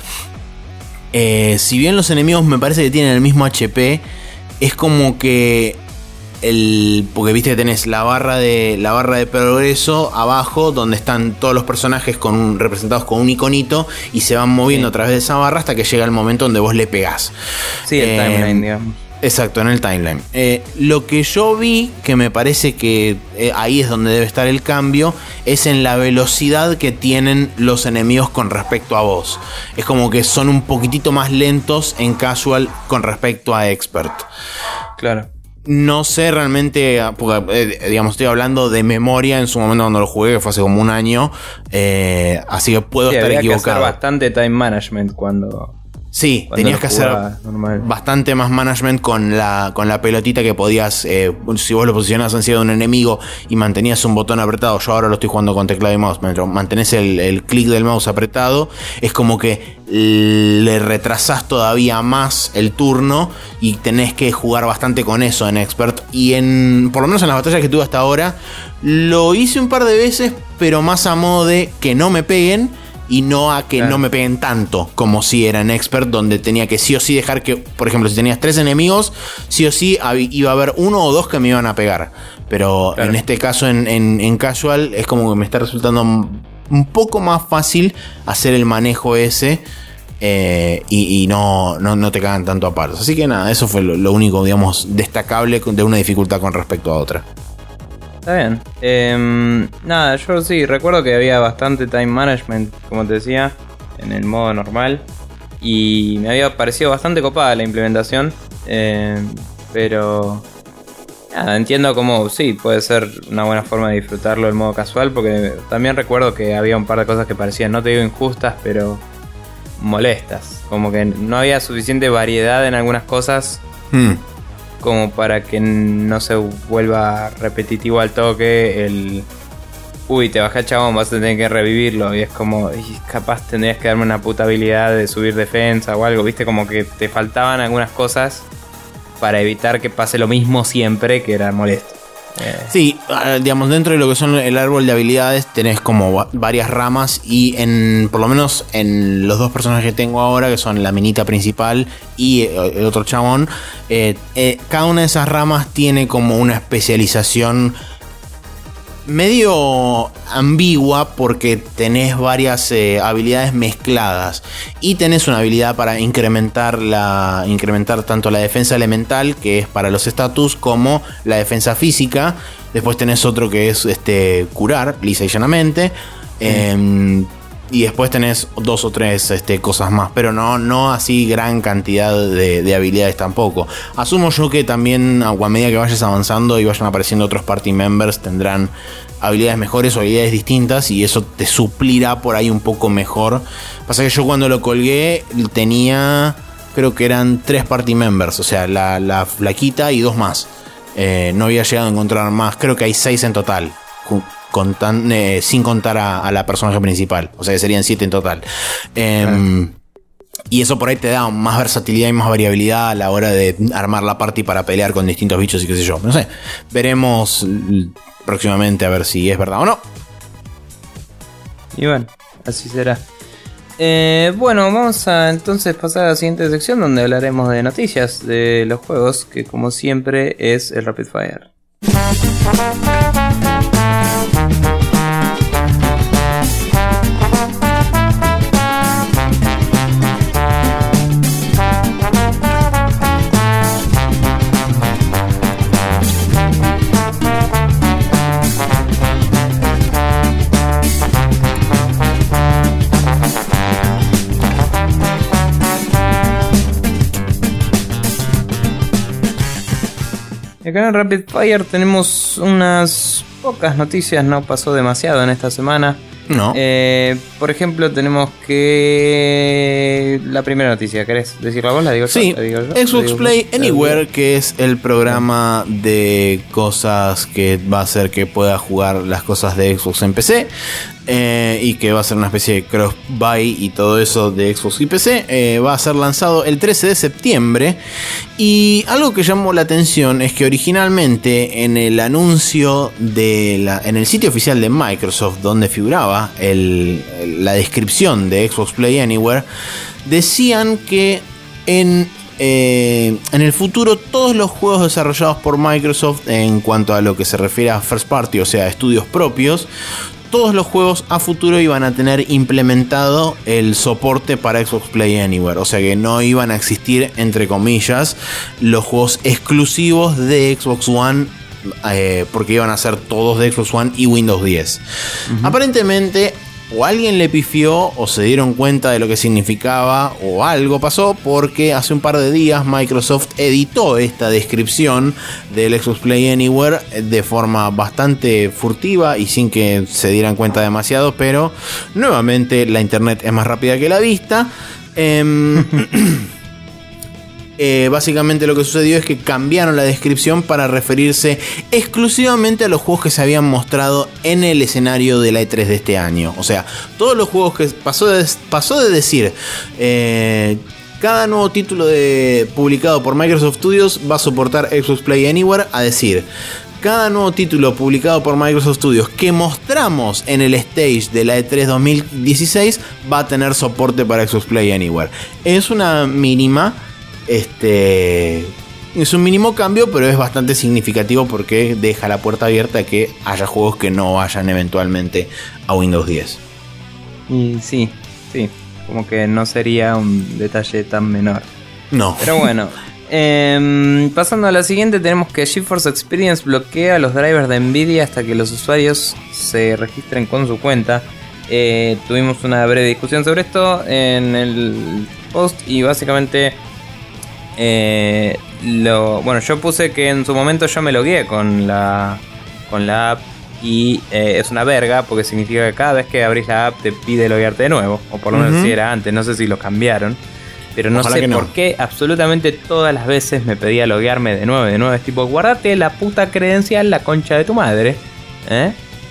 Eh, si bien los enemigos me parece que tienen el mismo H P, es como que el, porque viste que tenés la barra de la barra de progreso abajo, donde están todos los personajes con un, representados con un iconito y se van moviendo sí. a través de esa barra hasta que llega el momento donde vos le pegás. Sí, el eh, timeline, digamos. Exacto, en el timeline. Eh, lo que yo vi, que me parece que eh, ahí es donde debe estar el cambio, es en la velocidad que tienen los enemigos con respecto a vos. Es como que son un poquitito más lentos en casual con respecto a expert. Claro. No sé realmente, porque, eh, digamos, estoy hablando de memoria en su momento cuando lo jugué, que fue hace como un año, eh, así que puedo sí, estar había equivocado. Que hacer bastante time management cuando... Sí, cuando tenías que hacer normal. bastante más management con la, con la pelotita que podías, eh, si vos lo posicionás encima de un enemigo y mantenías un botón apretado, yo ahora lo estoy jugando con teclado y mouse, mantenés el, el clic del mouse apretado, es como que le retrasás todavía más el turno y tenés que jugar bastante con eso en Expert. Y en, por lo menos en las batallas que tuve hasta ahora, lo hice un par de veces, pero más a modo de que no me peguen y no a que claro. no me peguen tanto como si era en Expert, donde tenía que sí o sí dejar que, por ejemplo, si tenías tres enemigos, sí o sí iba a haber uno o dos que me iban a pegar. Pero claro. en este caso en, en, en Casual es como que me está resultando un poco más fácil hacer el manejo ese eh, y, y no, no, no te cagan tanto a palos. Así que nada, eso fue lo, lo único, digamos, destacable de una dificultad con respecto a otra. Está bien. Eh, nada, yo sí recuerdo que había bastante time management, como te decía, en el modo normal. Y me había parecido bastante copada la implementación. Eh, pero... Nada, entiendo como, sí, puede ser una buena forma de disfrutarlo el modo casual. Porque también recuerdo que había un par de cosas que parecían, no te digo injustas, pero molestas. Como que no había suficiente variedad en algunas cosas. Hmm. Como para que no se vuelva repetitivo al toque el... Uy, te bajé chabón, vas a tener que revivirlo. Y es como, capaz tendrías que darme una puta habilidad de subir defensa o algo. Viste, como que te faltaban algunas cosas para evitar que pase lo mismo siempre, que era molesto. Eh. Sí, digamos, dentro de lo que son el árbol de habilidades tenés como varias ramas y en, por lo menos en los dos personajes que tengo ahora, que son la minita principal y el otro chabón, eh, eh, cada una de esas ramas tiene como una especialización medio ambigua porque tenés varias eh, habilidades mezcladas y tenés una habilidad para incrementar la incrementar tanto la defensa elemental, que es para los status, como la defensa física. Después tenés otro que es este curar, lisa y llanamente. Mm. eh, y después tenés dos o tres este, cosas más, pero no, no así gran cantidad de, de habilidades tampoco. Asumo yo que también a medida que vayas avanzando y vayan apareciendo otros party members, tendrán habilidades mejores o habilidades distintas y eso te suplirá por ahí un poco mejor. Pasa que yo cuando lo colgué tenía, creo que eran tres party members, o sea, la, la flaquita y dos más. Eh, no había llegado a encontrar más, creo que hay seis en total. Contan, eh, sin contar a, a la personaje principal, o sea que serían siete en total. Eh, claro. Y eso por ahí te da más versatilidad y más variabilidad a la hora de armar la party para pelear con distintos bichos y qué sé yo. No sé, veremos próximamente a ver si es verdad o no. Y bueno, así será. Eh, bueno, vamos a entonces pasar a la siguiente sección donde hablaremos de noticias de los juegos, que como siempre es el Rapid Fire. Acá en el Rapid Fire tenemos unas pocas noticias, no pasó demasiado en esta semana. No. Eh, por ejemplo, tenemos que... La primera noticia, ¿querés decirla vos? ¿La digo yo? Sí, ¿La digo yo? Xbox ¿La digo Play yo? Anywhere, que es el programa de cosas que va a hacer que pueda jugar las cosas de Xbox en P C. Eh, y que va a ser una especie de cross-buy y todo eso de Xbox y P C. Eh, va a ser lanzado el trece de septiembre. Y algo que llamó la atención es que originalmente en el anuncio de la, en el sitio oficial de Microsoft, donde figuraba el, la descripción de Xbox Play Anywhere, decían que en Eh, en el futuro todos los juegos desarrollados por Microsoft, en cuanto a lo que se refiere a first party, o sea, estudios propios, todos los juegos a futuro iban a tener implementado el soporte para Xbox Play Anywhere. O sea que no iban a existir, entre comillas, los juegos exclusivos de Xbox One, eh, porque iban a ser todos de Xbox One y Windows diez. Uh-huh. Aparentemente, o alguien le pifió, o se dieron cuenta de lo que significaba, o algo pasó, porque hace un par de días Microsoft editó esta descripción del Xbox Play Anywhere de forma bastante furtiva y sin que se dieran cuenta demasiado, pero nuevamente la internet es más rápida que la vista. Eh, Eh, básicamente lo que sucedió es que cambiaron la descripción para referirse exclusivamente a los juegos que se habían mostrado en el escenario de la E tres de este año. O sea, todos los juegos que pasó de, pasó de decir eh, cada nuevo título de, publicado por Microsoft Studios va a soportar Xbox Play Anywhere, a decir cada nuevo título publicado por Microsoft Studios que mostramos en el stage de la E tres dos mil dieciséis va a tener soporte para Xbox Play Anywhere. Es una mínima... Este es un mínimo cambio, pero es bastante significativo porque deja la puerta abierta a que haya juegos que no vayan eventualmente a Windows diez. Y sí, sí, como que no sería un detalle tan menor. No. Pero bueno, eh, pasando a la siguiente, tenemos que GeForce Experience bloquea los drivers de Nvidia hasta que los usuarios se registren con su cuenta. Eh, tuvimos una breve discusión sobre esto en el post y básicamente... Eh, lo, bueno, yo puse que en su momento yo me logueé con la con la app y eh, es una verga porque significa que cada vez que abrís la app te pide loguearte de nuevo, o por lo menos uh-huh. si era antes, no sé si lo cambiaron, pero no Ojalá sé no. por qué absolutamente todas las veces me pedía loguearme de nuevo, de nuevo es tipo, guardate la puta credencial, la concha de tu madre, ¿eh?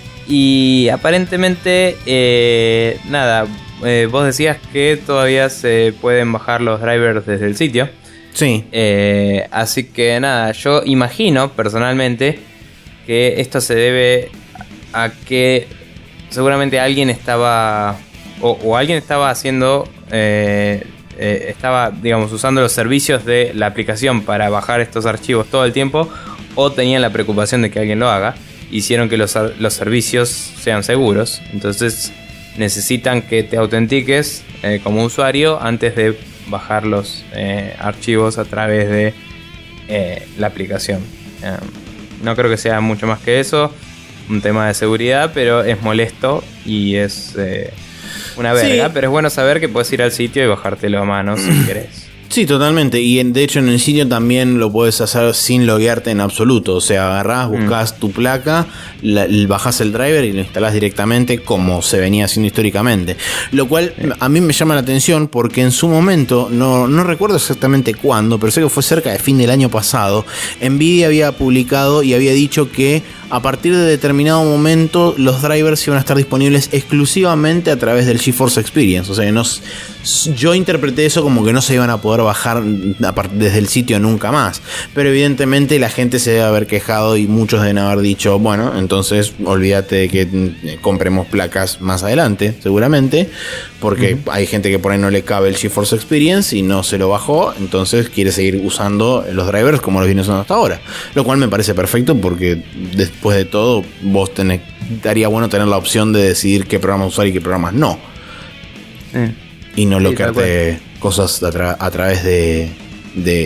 Y aparentemente eh, nada, eh, vos decías que todavía se pueden bajar los drivers desde el sitio. Sí. Eh, así que nada, yo imagino personalmente que esto se debe a que seguramente alguien estaba o, o alguien estaba haciendo eh, eh, estaba, digamos, usando los servicios de la aplicación para bajar estos archivos todo el tiempo, o tenían la preocupación de que alguien lo haga. Hicieron que los, los servicios sean seguros, entonces necesitan que te autentiques eh, como usuario antes de bajar los eh, archivos a través de eh, la aplicación. Eh, no creo que sea mucho más que eso, un tema de seguridad, pero es molesto y es eh, una verga, sí. Pero es bueno saber que puedes ir al sitio y bajártelo a mano si querés. Sí, totalmente. Y en, de hecho en el sitio también lo puedes hacer sin loguearte en absoluto. O sea, agarrás, buscas mm. tu placa, la, bajás el driver y lo instalás directamente como se venía haciendo históricamente. Lo cual sí. a mí me llama la atención porque en su momento, no, no recuerdo exactamente cuándo, pero sé que fue cerca de fin del año pasado, Nvidia había publicado y había dicho que a partir de determinado momento los drivers iban a estar disponibles exclusivamente a través del GeForce Experience. O sea, no, yo interpreté eso como que no se iban a poder bajar desde el sitio nunca más. Pero evidentemente la gente se debe haber quejado y muchos deben haber dicho, bueno, entonces olvídate de que compremos placas más adelante, seguramente. Porque uh-huh. hay gente que por ahí no le cabe el GeForce Experience y no se lo bajó, entonces quiere seguir usando los drivers como los viene usando hasta ahora. Lo cual me parece perfecto porque después de todo vos tenés, daría bueno tener la opción de decidir qué programas usar y qué programas no. Sí. Y no bloquearte sí, cosas a, tra- a través de, de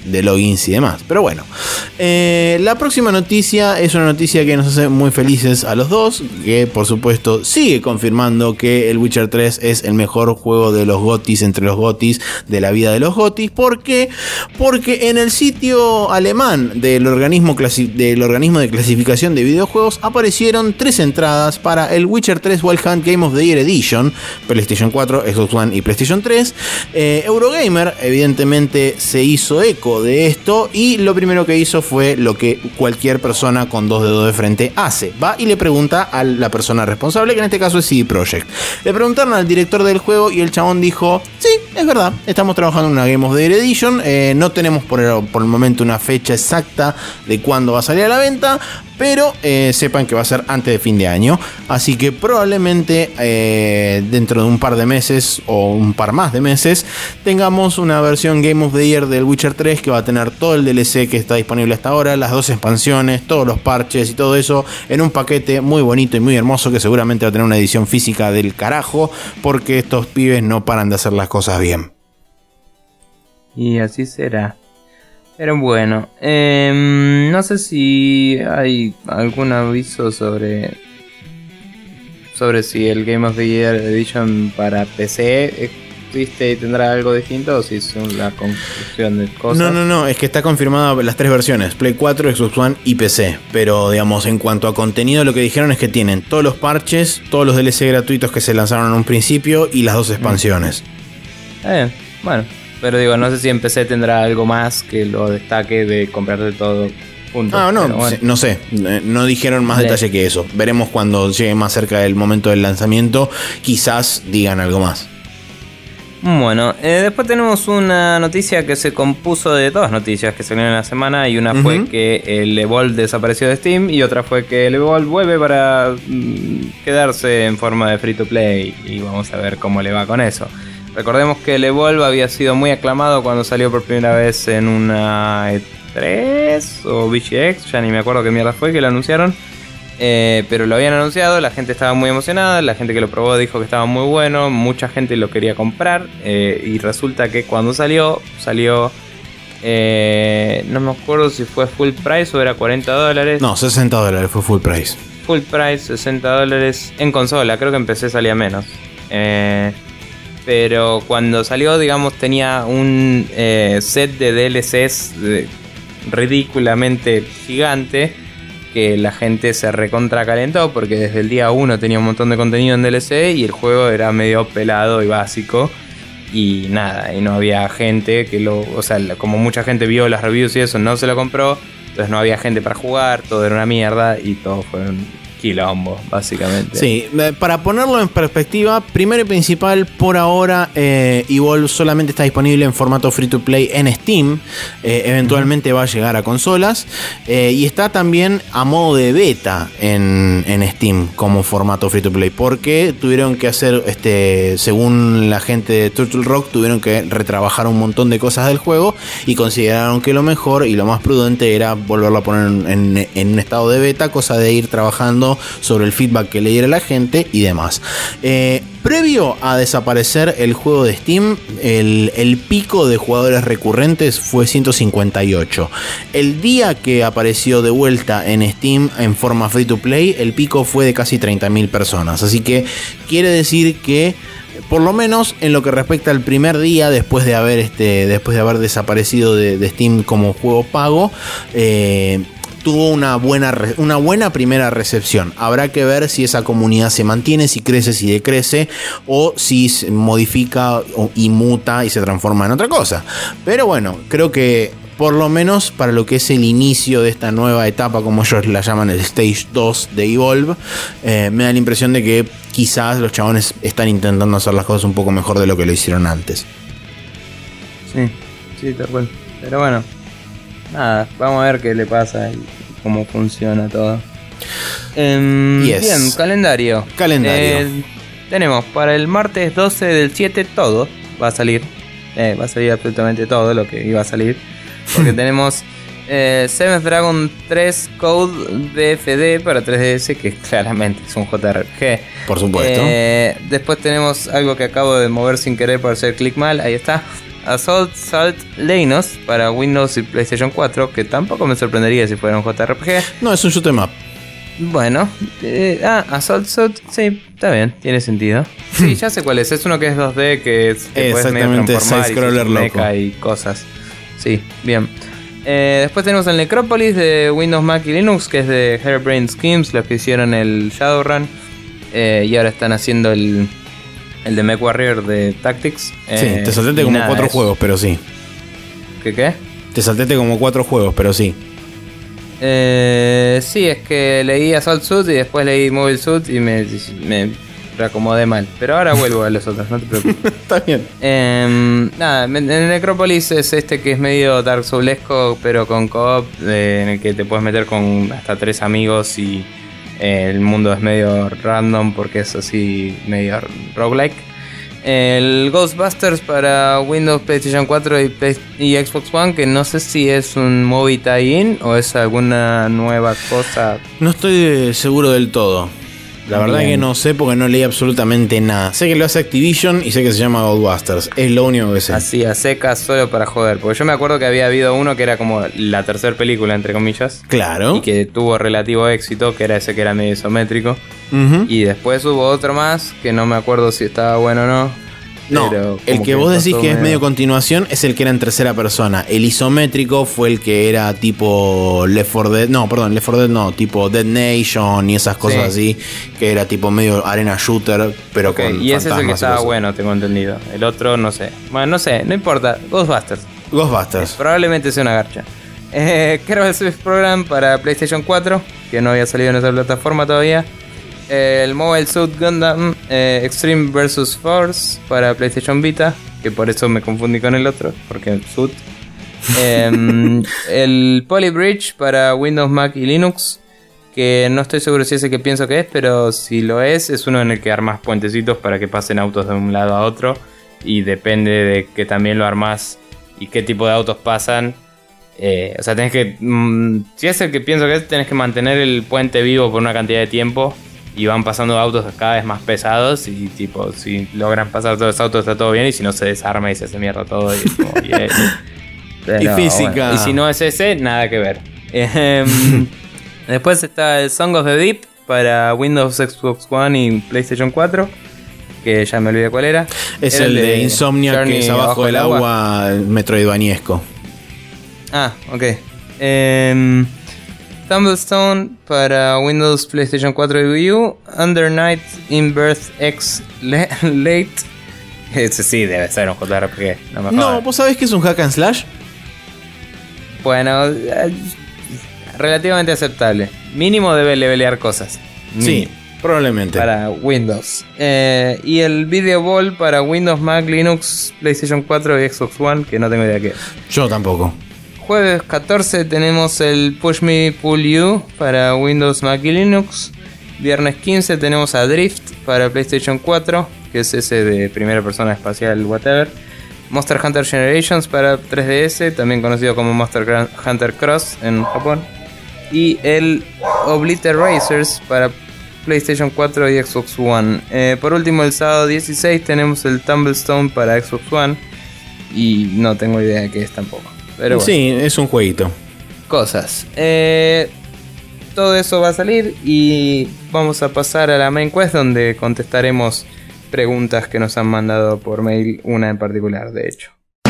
de logins y demás. Pero bueno, eh, la próxima noticia es una noticia que nos hace muy felices a los dos, que por supuesto sigue confirmando que el Witcher tres es el mejor juego de los gotis entre los gotis de la vida de los gotis. ¿Por qué? Porque en el sitio alemán del organismo, clasi- del organismo de clasificación de videojuegos aparecieron tres entradas para el Witcher tres Wild Hunt Game of the Year Edition, PlayStation cuatro, Xbox One y PlayStation tres. eh, Eurogamer evidentemente se hizo eco de esto y lo primero que hizo fue lo que cualquier persona con dos dedos de frente hace: va y le pregunta a la persona responsable, que en este caso es C D Projekt. Le preguntaron al director del juego y el chabón dijo: sí, es verdad, estamos trabajando en una Game of the Year Edition, eh, no tenemos por el, por el momento una fecha exacta de cuándo va a salir a la venta, pero eh, sepan que va a ser antes de fin de año, así que probablemente eh, dentro de un par de meses o un par más de meses tengamos una versión Game of the Year del Witcher tres que va a tener todo el D L C que está disponible hasta ahora, las dos expansiones, todos los parches y todo eso en un paquete muy bonito y muy hermoso, que seguramente va a tener una edición física del carajo, porque estos pibes no paran de hacer las cosas bien. Y así será. Pero bueno, eh, no sé si hay algún aviso sobre sobre si el Game of the Year Edition para P C existe y tendrá algo distinto, o si es una confusión de cosas. No, no, no, es que está confirmada las tres versiones, Play cuatro, Xbox One y P C. Pero digamos, en cuanto a contenido, lo que dijeron es que tienen todos los parches, todos los D L C gratuitos que se lanzaron en un principio y las dos expansiones. Eh, bueno. Pero digo, no sé si en P C tendrá algo más que lo destaque de comprarte todo junto. Ah, no, bueno. no sé. No dijeron más Vale. detalle que eso. Veremos cuando llegue más cerca del momento del lanzamiento. Quizás digan algo más. Bueno, eh, después tenemos una noticia que se compuso de dos noticias que salieron en la semana. Y una uh-huh. fue que el Evolve desapareció de Steam. Y otra fue que el Evolve vuelve para mm, quedarse en forma de free to play. Y vamos a ver cómo le va con eso. Recordemos que el Evolve había sido muy aclamado cuando salió por primera vez en una E tres o V G X, ya ni me acuerdo qué mierda fue que lo anunciaron. Eh, pero lo habían anunciado, la gente estaba muy emocionada, la gente que lo probó dijo que estaba muy bueno, mucha gente lo quería comprar. Eh, y resulta que cuando salió, salió... Eh, no me acuerdo si fue full price o era cuarenta dólares. No, sesenta dólares fue full price. Full price, sesenta dólares en consola, creo que en P C salía menos. Eh... Pero cuando salió, digamos, tenía un eh, set de D L Cs de, ridículamente gigante, que la gente se recontra calentó porque desde el día uno tenía un montón de contenido en D L C y el juego era medio pelado y básico. Y nada, y no había gente que lo... O sea, como mucha gente vio las reviews y eso, no se lo compró. Entonces no había gente para jugar, todo era una mierda y todo fue un... quilombo, básicamente. Sí, para ponerlo en perspectiva, primero y principal, por ahora eh, Evolve solamente está disponible en formato free to play en Steam. Eh, eventualmente va a llegar a consolas eh, y está también a modo de beta en, en Steam como formato free to play, porque tuvieron que hacer, este, según la gente de Turtle Rock, tuvieron que retrabajar un montón de cosas del juego y consideraron que lo mejor y lo más prudente era volverlo a poner en, en, en un estado de beta, cosa de ir trabajando sobre el feedback que le diera la gente y demás. Eh, previo a desaparecer el juego de Steam, el, el pico de jugadores recurrentes fue ciento cincuenta y ocho. El día que apareció de vuelta en Steam en forma free to play, el pico fue de casi treinta mil personas. Así que quiere decir que, por lo menos en lo que respecta al primer día después de haber, este, después de haber desaparecido de, de Steam como juego pago, eh, tuvo una buena, una buena primera recepción. Habrá que ver si esa comunidad se mantiene, si crece, si decrece, o si se modifica y muta y se transforma en otra cosa. Pero bueno, creo que por lo menos para lo que es el inicio de esta nueva etapa, como ellos la llaman el Stage dos de Evolve, eh, me da la impresión de que quizás los chabones están intentando hacer las cosas un poco mejor de lo que lo hicieron antes. Sí, sí, tal cual. Pero bueno, nada, vamos a ver qué le pasa y cómo funciona todo. Eh, yes. Bien, calendario. Calendario. Eh, tenemos para el martes doce del siete todo va a salir. Eh, va a salir absolutamente todo lo que iba a salir. Porque tenemos eh, Seventh Dragon tres Code D F D para tres D S, que claramente es un J R P G. Por supuesto. Eh, después tenemos algo que acabo de mover sin querer por hacer clic mal. Ahí está. Assault Salt Leinos para Windows y PlayStation cuatro, que tampoco me sorprendería si fuera un J R P G. No, es un shoot 'em up. Bueno, eh, ah, Assault Salt, sí, está bien, tiene sentido. Sí, ya sé cuál es, es uno que es dos D, que es, te puedes medio Exactamente, transformar y side-scroller sos un loco. mecha y cosas. Sí, bien. Eh, después tenemos el Necropolis de Windows, Mac y Linux, que es de Harebrained Schemes, los que hicieron el Shadowrun. Eh, y ahora están haciendo el, el de MechWarrior de Tactics. Eh, Sí, te saltaste como nada, cuatro es- juegos, pero sí. ¿Qué qué? Te saltaste como cuatro juegos, pero sí. Eh, sí, es que leí Assault Suit y después leí Mobile Suit y me, me reacomodé mal. Pero ahora vuelvo a los otros, no te preocupes. Está bien. Eh, nada, el Necropolis es este que es medio Dark Soulesco, pero con co-op, eh, en el que te puedes meter con hasta tres amigos y eh, el mundo es medio random porque es así medio roguelike. El Ghostbusters para Windows, PlayStation cuatro y, Play- y Xbox One, que no sé si es un movie tie-in o es alguna nueva cosa. No estoy eh, seguro del todo. La verdad Bien. que no sé porque no leí absolutamente nada. Sé que lo hace Activision y sé que se llama Ghostbusters. Es lo único que sé. Así a secas solo para joder. Porque yo me acuerdo que había habido uno que era como la tercera película, entre comillas. Claro. Y que tuvo relativo éxito, que era ese que era medio isométrico. Ujú. Y después hubo otro más, que no me acuerdo si estaba bueno o no. No, pero el como que vos decís pasó que es medio continuación es el que era en tercera persona. El isométrico fue el que era tipo Left four Dead. No, perdón, Left four Dead no, tipo Dead Nation y esas cosas así. Que era tipo medio arena shooter, pero Ok, con y ese es el que fantasmas y estaba cosas. bueno, tengo entendido. El otro no sé. Bueno, no sé, no importa. Ghostbusters. Ghostbusters. Probablemente sea una garcha. Eh, Kerbal Space Program para PlayStation cuatro, que no había salido en esa plataforma todavía. Eh, el Mobile Suit Gundam eh, Extreme versus. Force para PlayStation Vita, que por eso me confundí con el otro, porque el Suit. Eh, el Polybridge para Windows, Mac y Linux, que no estoy seguro si es el que pienso que es, pero si lo es, es uno en el que armas puentecitos para que pasen autos de un lado a otro. Y depende de que también lo armás y qué tipo de autos pasan. Eh, o sea, tenés que... mm, si es el que pienso que es, tenés que mantener el puente vivo por una cantidad de tiempo. Y van pasando autos cada vez más pesados. Y tipo, si logran pasar todos los autos está todo bien. Y si no, se desarma y se hace mierda todo. Y, es como, y, es- pero, Y física. bueno, y si no es ese, nada que ver. Em, después está el Song of the Deep para Windows, Xbox One y PlayStation cuatro. Que ya me olvidé cuál era. Es Era el de, Insomnia, Journey que es abajo del agua, metroidvaniesco. Ah, ok. Em, Tumblestone para Windows, PlayStation cuatro y Wii U. Under Night in Birth X Le- Late. Ese sí debe ser un J R P G. No me No, jodas. ¿vos sabés que es un hack and slash? Bueno, eh, relativamente aceptable. Mínimo debe levelear cosas. Sí, Mínimo. probablemente. Para Windows. Eh, y el Video Ball para Windows, Mac, Linux, PlayStation cuatro y Xbox One, que no tengo idea qué es. Yo tampoco. Jueves catorce tenemos el Push Me Pull You para Windows, Mac y Linux. Viernes quince tenemos a Drift para PlayStation cuatro, que es ese de primera persona espacial, whatever. Monster Hunter Generations para tres D S, también conocido como Monster Gran- Hunter Cross en Japón. Y el Obliteracers para PlayStation cuatro y Xbox One. Eh, por último, el sábado dieciséis tenemos el Tumblestone para Xbox One. Y no tengo idea de qué es tampoco. Pero bueno, Sí, es un jueguito. cosas. Eh, todo eso va a salir y vamos a pasar a la main quest, donde contestaremos preguntas que nos han mandado por mail, una en particular, de hecho.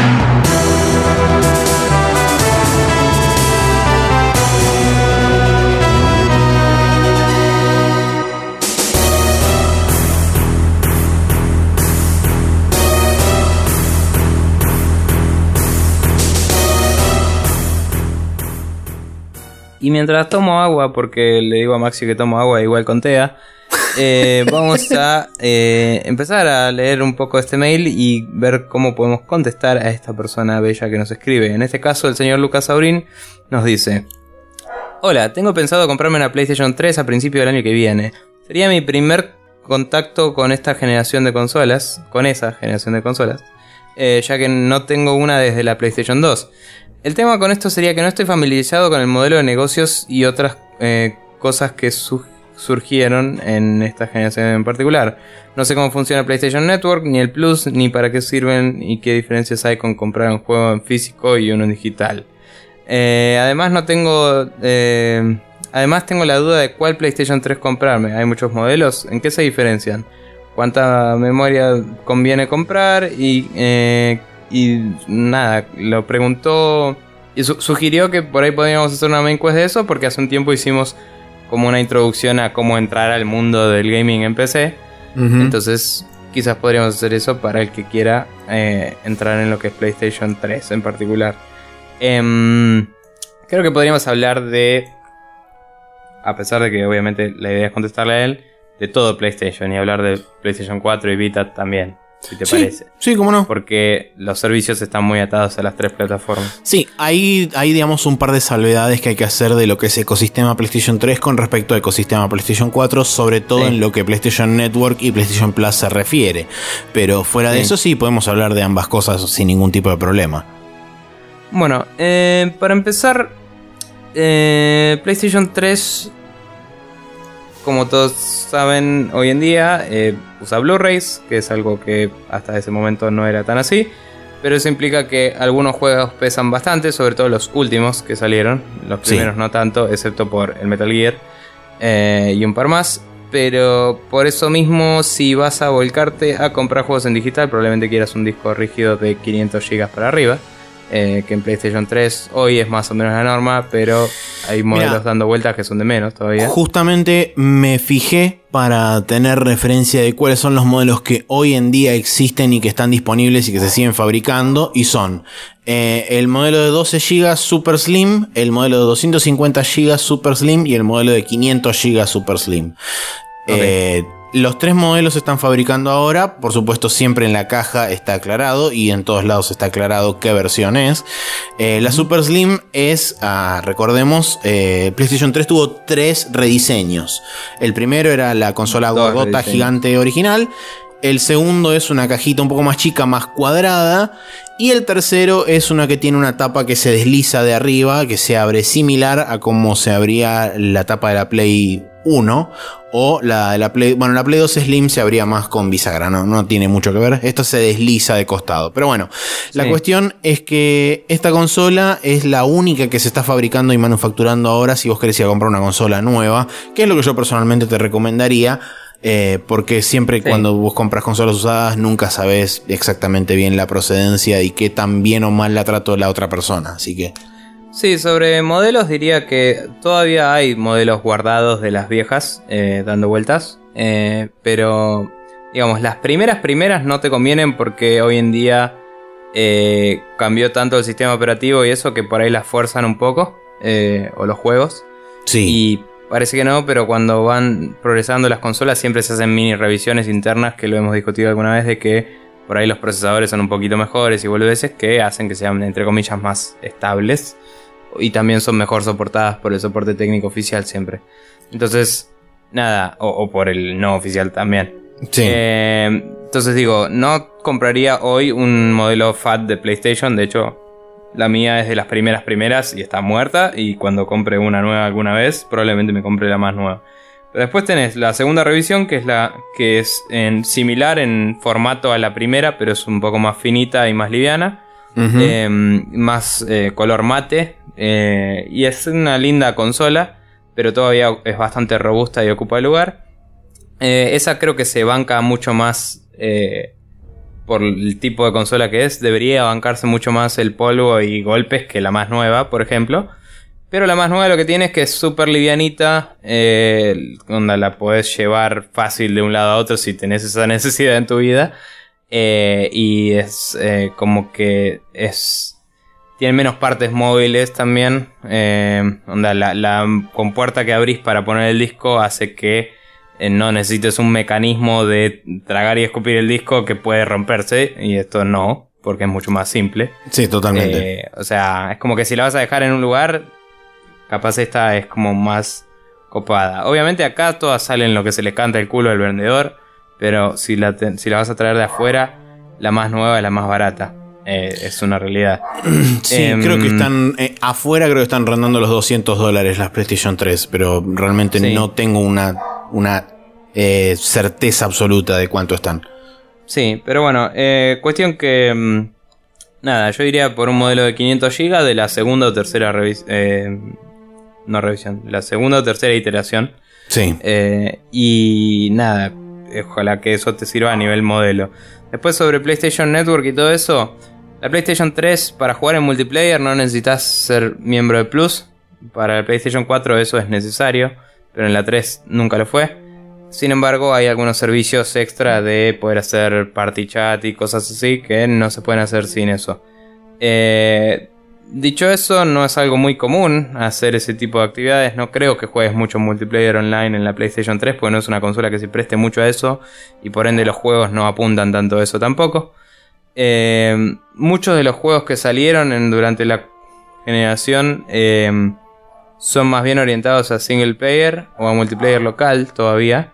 Y mientras tomo agua, porque le digo a Maxi que tomo agua igual con Tea, eh, vamos a eh, empezar a leer un poco este mail y ver cómo podemos contestar a esta persona bella que nos escribe. En este caso, el señor Lucas Aurín nos dice: hola, tengo pensado comprarme una PlayStation tres a principio del año que viene. Sería mi primer contacto con esta generación de consolas, con esa generación de consolas, eh, ya que no tengo una desde la PlayStation dos. El tema con esto sería que no estoy familiarizado con el modelo de negocios y otras eh, cosas que su- surgieron en esta generación en particular. No sé cómo funciona el PlayStation Network, ni el Plus, ni para qué sirven y qué diferencias hay con comprar un juego en físico y uno en digital. Eh, además no tengo... Eh, además tengo la duda de cuál PlayStation tres comprarme. Hay muchos modelos. ¿En qué se diferencian? ¿Cuánta memoria conviene comprar? Y, eh, y nada, lo preguntó... Y su- sugirió que por ahí podríamos hacer una main quest de eso, porque hace un tiempo hicimos como una introducción a cómo entrar al mundo del gaming en P C. Uh-huh. Entonces quizás podríamos hacer eso para el que quiera eh, entrar en lo que es PlayStation tres en particular. Eh, creo que podríamos hablar de, a pesar de que obviamente la idea es contestarle a él, de todo PlayStation y hablar de PlayStation cuatro y Vita también. Si te sí, parece. Sí, cómo no. Porque los servicios están muy atados a las tres plataformas. Sí, hay, hay digamos un par de salvedades que hay que hacer de lo que es ecosistema PlayStation tres con respecto al ecosistema PlayStation cuatro, sobre todo sí. en lo que PlayStation Network y PlayStation Plus se refiere. Pero fuera sí. de eso sí, podemos hablar de ambas cosas sin ningún tipo de problema. Bueno, eh, para empezar, eh, PlayStation tres... Como todos saben, hoy en día eh, usa Blu-rays, que es algo que hasta ese momento no era tan así. Pero eso implica que algunos juegos pesan bastante, sobre todo los últimos que salieron. Los primeros sí. no tanto, excepto por el Metal Gear eh, y un par más. Pero por eso mismo, si vas a volcarte a comprar juegos en digital, probablemente quieras un disco rígido de quinientos gigas para arriba. Eh, que en PlayStation tres hoy es más o menos la norma, pero hay modelos Mirá, dando vueltas que son de menos todavía. Justamente me fijé para tener referencia de cuáles son los modelos que hoy en día existen y que están disponibles y que se siguen fabricando, y son eh, el modelo de doce gigas Super Slim, el modelo de doscientos cincuenta gigas Super Slim y el modelo de quinientos gigas Super Slim. Okay. Eh, Los tres modelos se están fabricando ahora. Por supuesto, siempre en la caja está aclarado y en todos lados está aclarado qué versión es. Eh, la Super Slim es, ah, recordemos, eh, PlayStation tres tuvo tres rediseños. El primero era la consola Dos gordota gigante original. El segundo es una cajita un poco más chica, más cuadrada. Y el tercero es una que tiene una tapa que se desliza de arriba, que se abre similar a como se abría la tapa de la Play uno. O la de la Play... Bueno, la Play dos Slim se abría más con bisagra, no, no tiene mucho que ver. Esto se desliza de costado. Pero bueno, sí. la cuestión es que esta consola es la única que se está fabricando y manufacturando ahora si vos querés ir a comprar una consola nueva, que es lo que yo personalmente te recomendaría. Eh, porque siempre sí. cuando vos compras consolas usadas nunca sabes exactamente bien la procedencia y qué tan bien o mal la trató la otra persona, así que... Sí, sobre modelos diría que todavía hay modelos guardados de las viejas eh, dando vueltas, eh, pero digamos las primeras primeras no te convienen porque hoy en día eh, cambió tanto el sistema operativo y eso que por ahí las fuerzan un poco, eh, o los juegos. Sí. Y parece que no, pero cuando van progresando las consolas siempre se hacen mini revisiones internas, que lo hemos discutido alguna vez, de que por ahí los procesadores son un poquito mejores y boludeces que hacen que sean, entre comillas, más estables. Y también son mejor soportadas por el soporte técnico oficial siempre. Entonces, nada, o, o por el no oficial también. Sí. Eh, entonces digo, no compraría hoy un modelo F A T de PlayStation. De hecho, la mía es de las primeras primeras y está muerta. Y cuando compre una nueva alguna vez, probablemente me compre la más nueva. Pero después tenés la segunda revisión, que es la que es en, similar en formato a la primera, pero es un poco más finita y más liviana. Uh-huh. Eh, más eh, color mate. Eh, y es una linda consola, pero todavía es bastante robusta y ocupa el lugar. Eh, esa creo que se banca mucho más eh, por el tipo de consola que es. Debería bancarse mucho más el polvo y golpes que la más nueva, por ejemplo. Pero la más nueva lo que tiene es que es súper livianita. Eh, onda, la podés llevar fácil de un lado a otro si tenés esa necesidad en tu vida. Eh, y es eh, como que es... Tiene menos partes móviles también. Eh, onda, la, la compuerta que abrís para poner el disco hace que eh, no necesites un mecanismo de tragar y escupir el disco que puede romperse. Y esto no, porque es mucho más simple. Sí, totalmente. Eh, o sea, es como que si la vas a dejar en un lugar, capaz esta es como más copada. Obviamente acá todas salen lo que se les canta el culo del vendedor. Pero si la, te, si la vas a traer de afuera, la más nueva es la más barata. eh, es una realidad. Sí, eh, creo que están eh, afuera, creo que están rondando los doscientos dólares las PlayStation tres, pero realmente sí. no tengo una, una eh, certeza absoluta de cuánto están. Sí, pero bueno, eh, cuestión que... Mmm, nada, yo iría por un modelo de quinientos gigas de la segunda o tercera revisión. Eh, no revisión, la segunda o tercera iteración. Sí. Eh, y nada, ojalá que eso te sirva a nivel modelo. Después sobre PlayStation Network y todo eso, la PlayStation tres para jugar en multiplayer no necesitas ser miembro de Plus. Para la PlayStation cuatro eso es necesario, pero en la tres nunca lo fue. Sin embargo, hay algunos servicios extra de poder hacer party chat y cosas así que no se pueden hacer sin eso. Eh, dicho eso, no es algo muy común hacer ese tipo de actividades. No creo que juegues mucho multiplayer online en la PlayStation tres, porque no es una consola que se preste mucho a eso, y por ende los juegos no apuntan tanto a eso tampoco. Eh, muchos de los juegos que salieron en, durante la generación eh, son más bien orientados a single player o a multiplayer local todavía.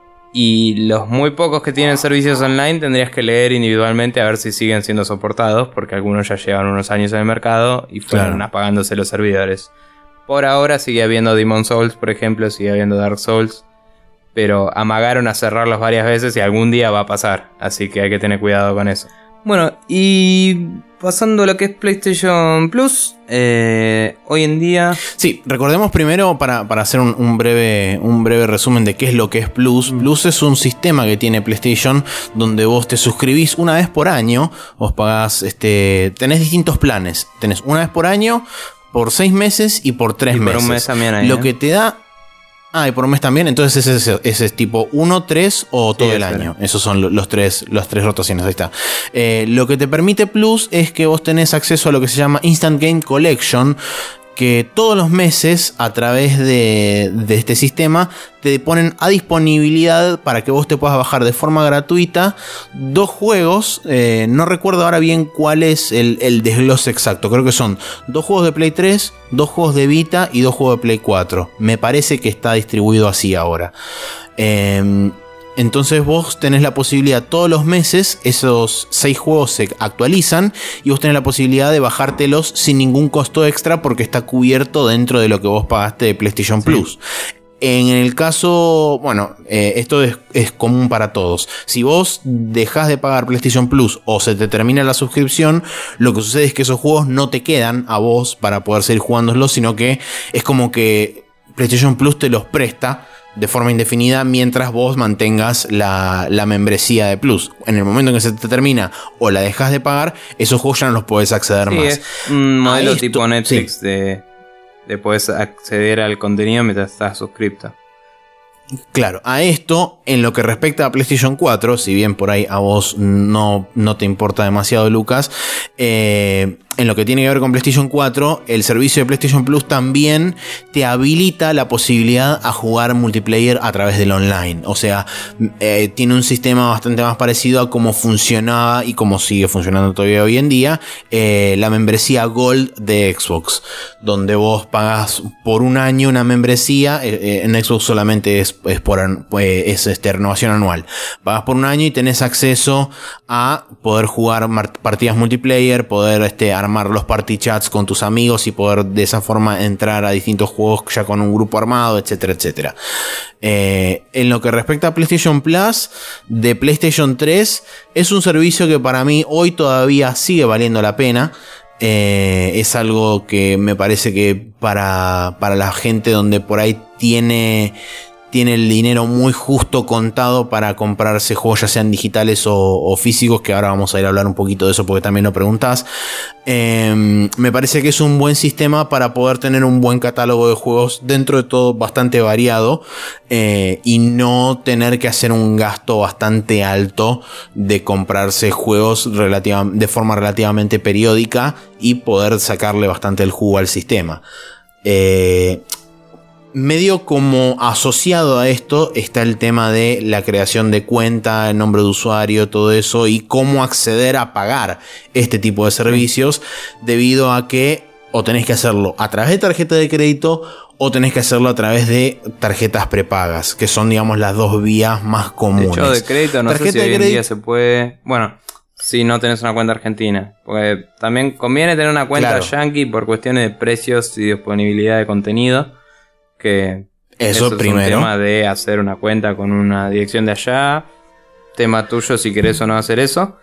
Y los muy pocos que tienen servicios online tendrías que leer individualmente a ver si siguen siendo soportados, porque algunos ya llevan unos años en el mercado y fueron claro. apagándose los servidores. Por ahora sigue habiendo Demon's Souls, por ejemplo, sigue habiendo Dark Souls, pero amagaron a cerrarlos varias veces y algún día va a pasar, así que hay que tener cuidado con eso. Bueno, y pasando a lo que es PlayStation Plus, eh, hoy en día... Sí, recordemos primero, para, para hacer un, un, breve, un breve resumen de qué es lo que es Plus. Plus es un sistema que tiene PlayStation donde vos te suscribís una vez por año, vos pagás, este, tenés distintos planes. Tenés una vez por año, por seis meses y por tres y meses. Por un mes también hay, lo ¿eh? que te da... Ah, y por un mes también, entonces ese es, ese, ese es tipo uno, tres o todo sí, el año. Era. Esos son los tres, los tres rotaciones, ahí está. Eh, lo que te permite Plus es que vos tenés acceso a lo que se llama Instant Game Collection, que todos los meses a través de, de este sistema te ponen a disponibilidad para que vos te puedas bajar de forma gratuita dos juegos. Eh, no recuerdo ahora bien cuál es el, el desglose exacto. Creo que son dos juegos de Play tres, dos juegos de Vita y dos juegos de Play cuatro. Me parece que está distribuido así ahora. Eh, Entonces vos tenés la posibilidad todos los meses, esos seis juegos se actualizan y vos tenés la posibilidad de bajártelos sin ningún costo extra porque está cubierto dentro de lo que vos pagaste de PlayStation sí. Plus. En el caso, bueno, eh, esto es, es común para todos. Si vos dejás de pagar PlayStation Plus o se te termina la suscripción, lo que sucede es que esos juegos no te quedan a vos para poder seguir jugándolos, sino que es como que PlayStation Plus te los presta de forma indefinida mientras vos mantengas la, la membresía de Plus. En el momento en que se te termina o la dejas de pagar, esos juegos ya no los podés acceder sí, más. Es un modelo esto, tipo Netflix sí. de, de poder acceder al contenido mientras estás suscripto. Claro, a esto, en lo que respecta a PlayStation cuatro, si bien por ahí a vos no, no te importa demasiado, Lucas, eh, en lo que tiene que ver con PlayStation cuatro, el servicio de PlayStation Plus también te habilita la posibilidad a jugar multiplayer a través del online. O sea, eh, tiene un sistema bastante más parecido a cómo funcionaba y cómo sigue funcionando todavía hoy en día eh, la membresía Gold de Xbox, donde vos pagás por un año una membresía. Eh, en Xbox solamente es, es, por, es este, renovación anual. Pagás por un año y tenés acceso a poder jugar partidas multiplayer, poder este, armar los party chats con tus amigos y poder de esa forma entrar a distintos juegos ya con un grupo armado, etcétera, etcétera. Eh, en lo que respecta a PlayStation Plus de PlayStation tres, es un servicio que para mí hoy todavía sigue valiendo la pena. Eh, es algo que me parece que para, para la gente donde por ahí tiene... tiene el dinero muy justo contado para comprarse juegos ya sean digitales o, o físicos, que ahora vamos a ir a hablar un poquito de eso porque también lo preguntás. Eh, me parece que es un buen sistema para poder tener un buen catálogo de juegos, dentro de todo bastante variado, eh, y no tener que hacer un gasto bastante alto de comprarse juegos relativa, de forma relativamente periódica y poder sacarle bastante el jugo al sistema. Eh... Medio como asociado a esto está el tema de la creación de cuenta, el nombre de usuario, todo eso, y cómo acceder a pagar este tipo de servicios, debido a que o tenés que hacerlo a través de tarjeta de crédito o tenés que hacerlo a través de tarjetas prepagas, que son, digamos, las dos vías más comunes. De hecho, de crédito no tarjeta sé si hoy de en día se puede... Bueno, si no tenés una cuenta argentina. Porque también conviene tener una cuenta claro. yankee por cuestiones de precios y disponibilidad de contenido. Que eso, eso primero. es un tema de hacer una cuenta con una dirección de allá. Tema tuyo si querés o no hacer eso.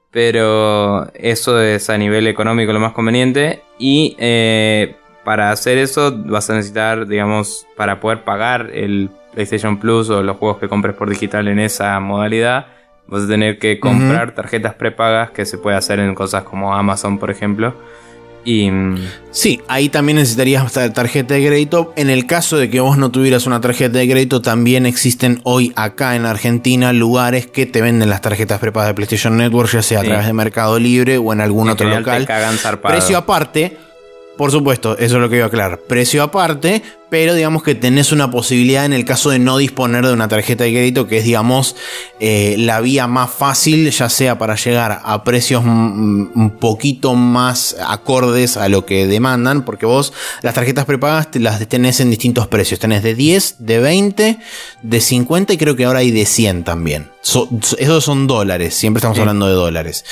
Pero eso es a nivel económico lo más conveniente. Y eh, para hacer eso vas a necesitar, digamos, para poder pagar el PlayStation Plus o los juegos que compres por digital en esa modalidad, vas a tener que comprar uh-huh. tarjetas prepagas, que se puede hacer en cosas como Amazon, por ejemplo. Y sí, ahí también necesitarías tarjeta de crédito. En el caso de que vos no tuvieras una tarjeta de crédito, también existen hoy acá en Argentina lugares que te venden las tarjetas prepagas de PlayStation Network, ya sea sí. a través de Mercado Libre o en algún en otro local. Te cagan zarpado. Precio aparte. Por supuesto, eso es lo que iba a aclarar. Precio aparte, pero digamos que tenés una posibilidad en el caso de no disponer de una tarjeta de crédito, que es, digamos, eh, la vía más fácil, ya sea para llegar a precios m- un poquito más acordes a lo que demandan, porque vos las tarjetas prepagas te las tenés en distintos precios. Tenés de diez, de veinte, de cincuenta y creo que ahora hay de cien también. So, esos son dólares, siempre estamos sí. hablando de dólares.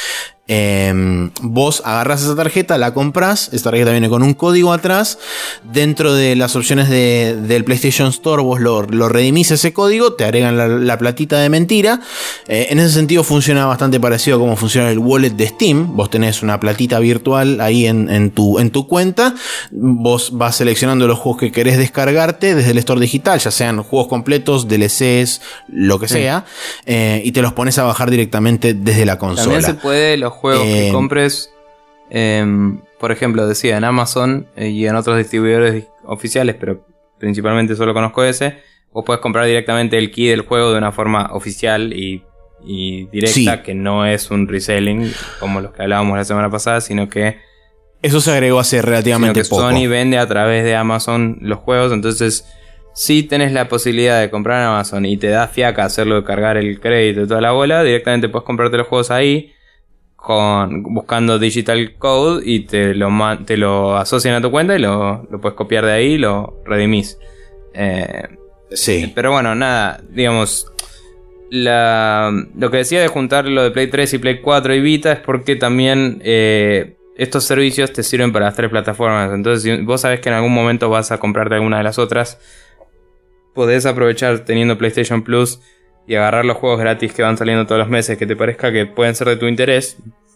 Eh, vos agarrás esa tarjeta, la comprás, esta tarjeta viene con un código atrás, dentro de las opciones de, del PlayStation Store vos lo, lo redimís ese código, te agregan la, la platita de mentira. Eh, en ese sentido funciona bastante parecido a cómo funciona el wallet de Steam. Vos tenés una platita virtual ahí en, en, tu, en tu cuenta, vos vas seleccionando los juegos que querés descargarte desde el store digital, ya sean juegos completos, D L Cs, lo que sí. sea, eh, y te los pones a bajar directamente desde la consola. También se puede los juegos eh, que compres, eh, por ejemplo, decía en Amazon eh, y en otros distribuidores oficiales, pero principalmente solo conozco ese, vos podés comprar directamente el key del juego de una forma oficial y, y directa, sí. que no es un reselling como los que hablábamos la semana pasada, sino que eso se agregó hace relativamente sino que poco. Sony vende a través de Amazon los juegos, entonces si tenés la posibilidad de comprar en Amazon y te da fiaca hacerlo de cargar el crédito y toda la bola, directamente puedes comprarte los juegos ahí con buscando Digital Code y te lo, te lo asocian a tu cuenta y lo, lo puedes copiar de ahí y lo redimís. Eh, sí. Pero bueno, nada, digamos, la, lo que decía de juntar lo de Play tres y Play cuatro y Vita es porque también eh, estos servicios te sirven para las tres plataformas. Entonces, si vos sabés que en algún momento vas a comprarte alguna de las otras, podés aprovechar teniendo PlayStation Plus y agarrar los juegos gratis que van saliendo todos los meses que te parezca que pueden ser de tu interés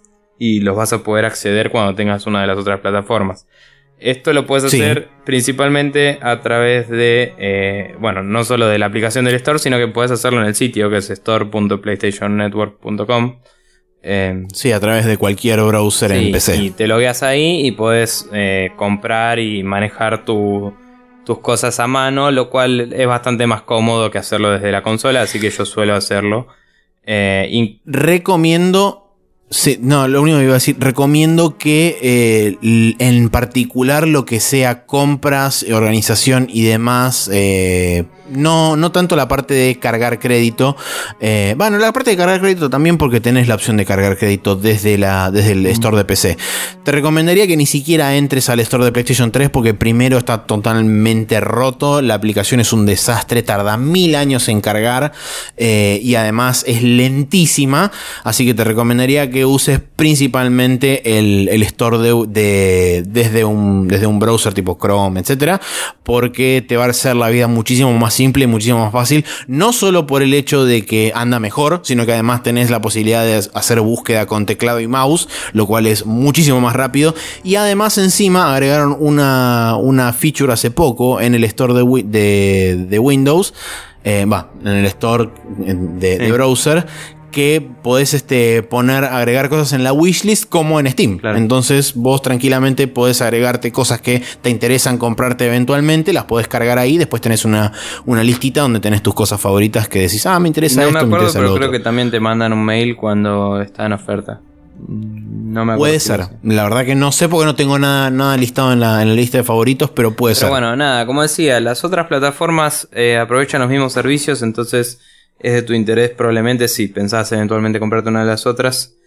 y los vas a poder acceder cuando tengas una de las otras plataformas. Esto lo puedes sí. hacer principalmente a través de, eh, bueno, no solo de la aplicación del Store, sino que puedes hacerlo en el sitio que es store punto playstation network punto com. Eh, sí, a través de cualquier browser sí, en P C. Y te logueas ahí y podés eh, comprar y manejar tu... tus cosas a mano, lo cual es bastante más cómodo que hacerlo desde la consola, así que yo suelo hacerlo. Eh, in- Recomiendo... Sí, no, lo único que iba a decir, recomiendo que eh, en particular lo que sea compras, organización y demás, eh, no, no tanto la parte de cargar crédito, eh, bueno, la parte de cargar crédito también porque tenés la opción de cargar crédito desde, la, desde el store de P C. Te recomendaría que ni siquiera entres al store de PlayStation tres porque primero está totalmente roto, la aplicación es un desastre, tarda mil años en cargar eh, y además es lentísima, así que te recomendaría que que uses principalmente el, el store de, de, desde, un, desde un browser tipo Chrome, etcétera, porque te va a hacer la vida muchísimo más simple y muchísimo más fácil, no solo por el hecho de que anda mejor, sino que además tenés la posibilidad de hacer búsqueda con teclado y mouse, lo cual es muchísimo más rápido, y además encima agregaron una, una feature hace poco en el store de, de, de Windows, va, eh, en el store de, de browser, que podés este, poner, agregar cosas en la wishlist como en Steam. Claro. Entonces vos tranquilamente podés agregarte cosas que te interesan comprarte eventualmente, las podés cargar ahí, después tenés una, una listita donde tenés tus cosas favoritas que decís, ah, me interesa no esto, me acuerdo, me interesa pero lo creo otro. que también te mandan un mail cuando está en oferta. No me acuerdo. Puede si ser. La verdad que no sé porque no tengo nada, nada listado en la, en la lista de favoritos, pero puede pero ser. Pero bueno, nada, como decía, las otras plataformas eh, aprovechan los mismos servicios, entonces es de tu interés probablemente si pensás eventualmente comprarte una de las otras,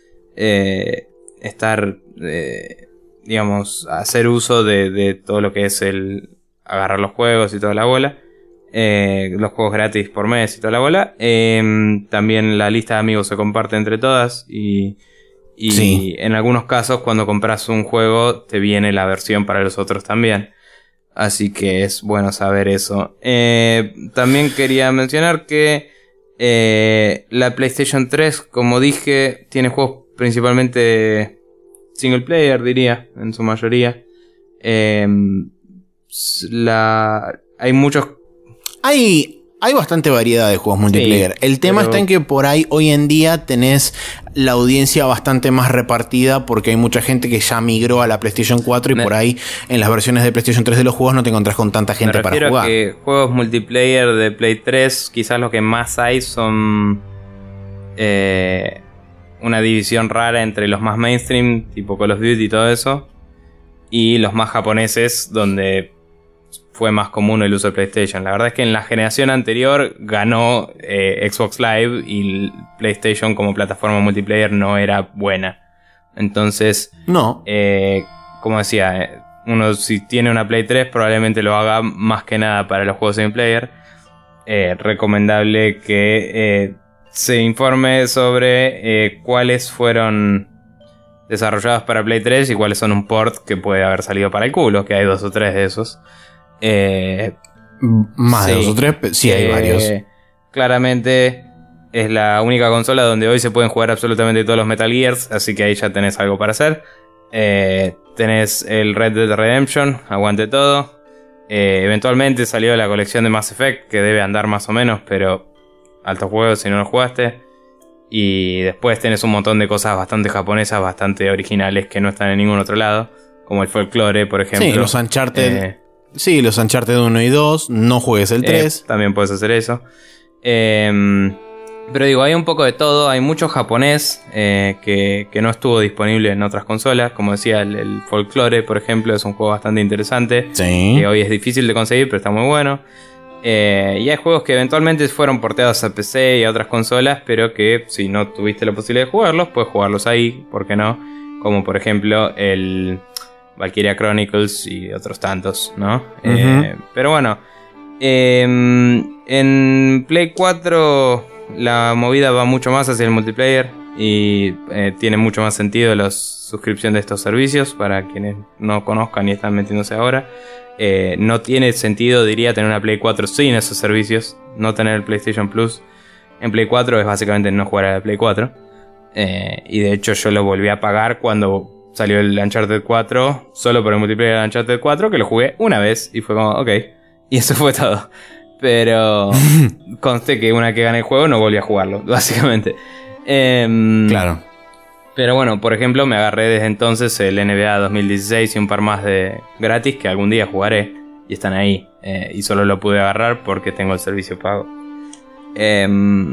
eh, estar, eh, digamos, hacer uso de, de todo lo que es el agarrar los juegos y toda la bola, eh, los juegos gratis por mes y toda la bola. Eh, también la lista de amigos se comparte entre todas y, Y sí. en algunos casos, cuando compras un juego, te viene la versión para los otros también. Así que es bueno saber eso. Eh, también quería mencionar que eh, la PlayStation tres, como dije, tiene juegos principalmente single player, diría, en su mayoría. Eh, la, hay muchos... Hay... Hay bastante variedad de juegos multiplayer. Sí, el tema pero... está en que por ahí hoy en día tenés la audiencia bastante más repartida porque hay mucha gente que ya migró a la PlayStation cuatro y Me... por ahí en las versiones de PlayStation tres de los juegos no te encontrás con tanta gente para jugar. A que juegos multiplayer de Play tres, quizás lo que más hay son eh, una división rara entre los más mainstream, tipo Call of Duty y todo eso, y los más japoneses, donde fue más común el uso de PlayStation. La verdad es que en la generación anterior ganó eh, Xbox Live y PlayStation como plataforma multiplayer no era buena. Entonces, no. Eh, como decía, uno si tiene una Play tres probablemente lo haga más que nada para los juegos single player. Eh, recomendable que eh, se informe sobre eh, cuáles fueron desarrollados para Play tres y cuáles son un port que puede haber salido para el culo, que hay dos o tres de esos. Eh, Más sí, de dos o tres, sí hay eh, varios. Claramente es la única consola donde hoy se pueden jugar absolutamente todos los Metal Gears, así que ahí ya tenés algo para hacer. Eh, tenés el Red Dead Redemption, aguante todo. Eh, eventualmente salió la colección de Mass Effect, que debe andar más o menos, pero alto juego si no lo jugaste. Y después tenés un montón de cosas bastante japonesas, bastante originales que no están en ningún otro lado, como el folclore, por ejemplo. Sí, los Uncharted. Eh, Sí, los Uncharted uno y dos, no juegues el tres. Eh, también puedes hacer eso. Eh, pero digo, hay un poco de todo. Hay mucho japonés eh, que, que no estuvo disponible en otras consolas. Como decía, el, el Folklore, por ejemplo, es un juego bastante interesante. Sí. Que hoy es difícil de conseguir, pero está muy bueno. Eh, y hay juegos que eventualmente fueron porteados a P C y a otras consolas, pero que si no tuviste la posibilidad de jugarlos, puedes jugarlos ahí, ¿por qué no? Como por ejemplo el Valkyria Chronicles y otros tantos, ¿no? Uh-huh. Eh, pero bueno, eh, en Play cuatro la movida va mucho más hacia el multiplayer y eh, tiene mucho más sentido la suscripción de estos servicios para quienes no conozcan y están metiéndose ahora. Eh, no tiene sentido, diría, tener una Play cuatro sin esos servicios, no tener el PlayStation Plus en Play cuatro es básicamente no jugar a la Play cuatro. Eh, y de hecho yo lo volví a pagar cuando salió el Uncharted cuatro, solo por el multiplayer de Uncharted cuatro, que lo jugué una vez y fue como, ok, y eso fue todo. Pero conste que una que gané el juego no volví a jugarlo, básicamente. Eh, claro. Pero bueno, por ejemplo, me agarré desde entonces el N B A dos mil dieciséis y un par más de gratis que algún día jugaré y están ahí. Eh, y solo lo pude agarrar porque tengo el servicio pago. Eh,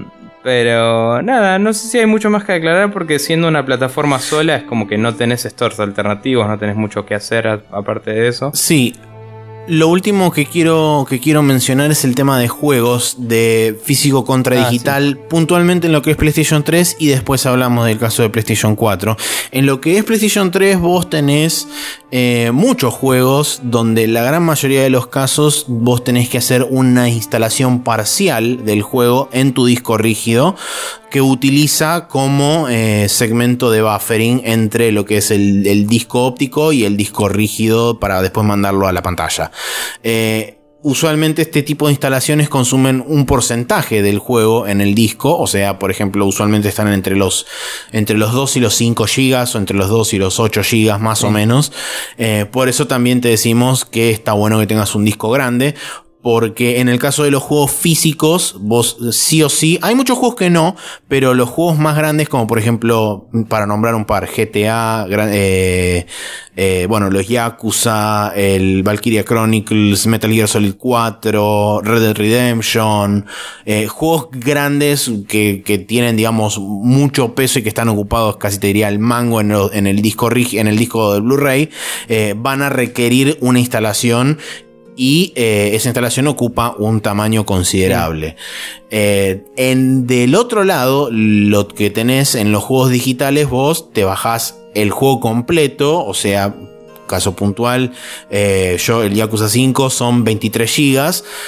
pero nada, no sé si hay mucho más que aclarar porque siendo una plataforma sola es como que no tenés stores alternativos, no tenés mucho que hacer a, aparte de eso. Sí. Lo último que quiero, que quiero mencionar es el tema de juegos de físico contra ah, digital, sí. Puntualmente en lo que es PlayStation tres y después hablamos del caso de PlayStation cuatro. En lo que es PlayStation tres vos tenés eh, muchos juegos donde la gran mayoría de los casos vos tenés que hacer una instalación parcial del juego en tu disco rígido que utiliza como eh, segmento de buffering entre lo que es el, el disco óptico y el disco rígido para después mandarlo a la pantalla. Eh, usualmente este tipo de instalaciones consumen un porcentaje del juego en el disco, o sea, por ejemplo, usualmente están entre los entre los dos y los cinco gigas o entre los dos y los ocho gigas más sí. o menos. Eh, por eso también te decimos que está bueno que tengas un disco grande. Porque en el caso de los juegos físicos, vos sí o sí, hay muchos juegos que no, pero los juegos más grandes, como por ejemplo, para nombrar un par, G T A, eh, eh, bueno, los Yakuza, el Valkyria Chronicles, Metal Gear Solid cuatro, Red Dead Redemption, eh, juegos grandes que, que tienen, digamos, mucho peso y que están ocupados, casi te diría, el mango en el, en el disco rig, en el disco del Blu-ray, eh, van a requerir una instalación. Y eh, esa instalación ocupa un tamaño considerable. Sí. Eh, en, del otro lado, lo que tenés en los juegos digitales, vos te bajás el juego completo, o sea, caso puntual, eh, yo el Yakuza cinco son veintitrés gigas.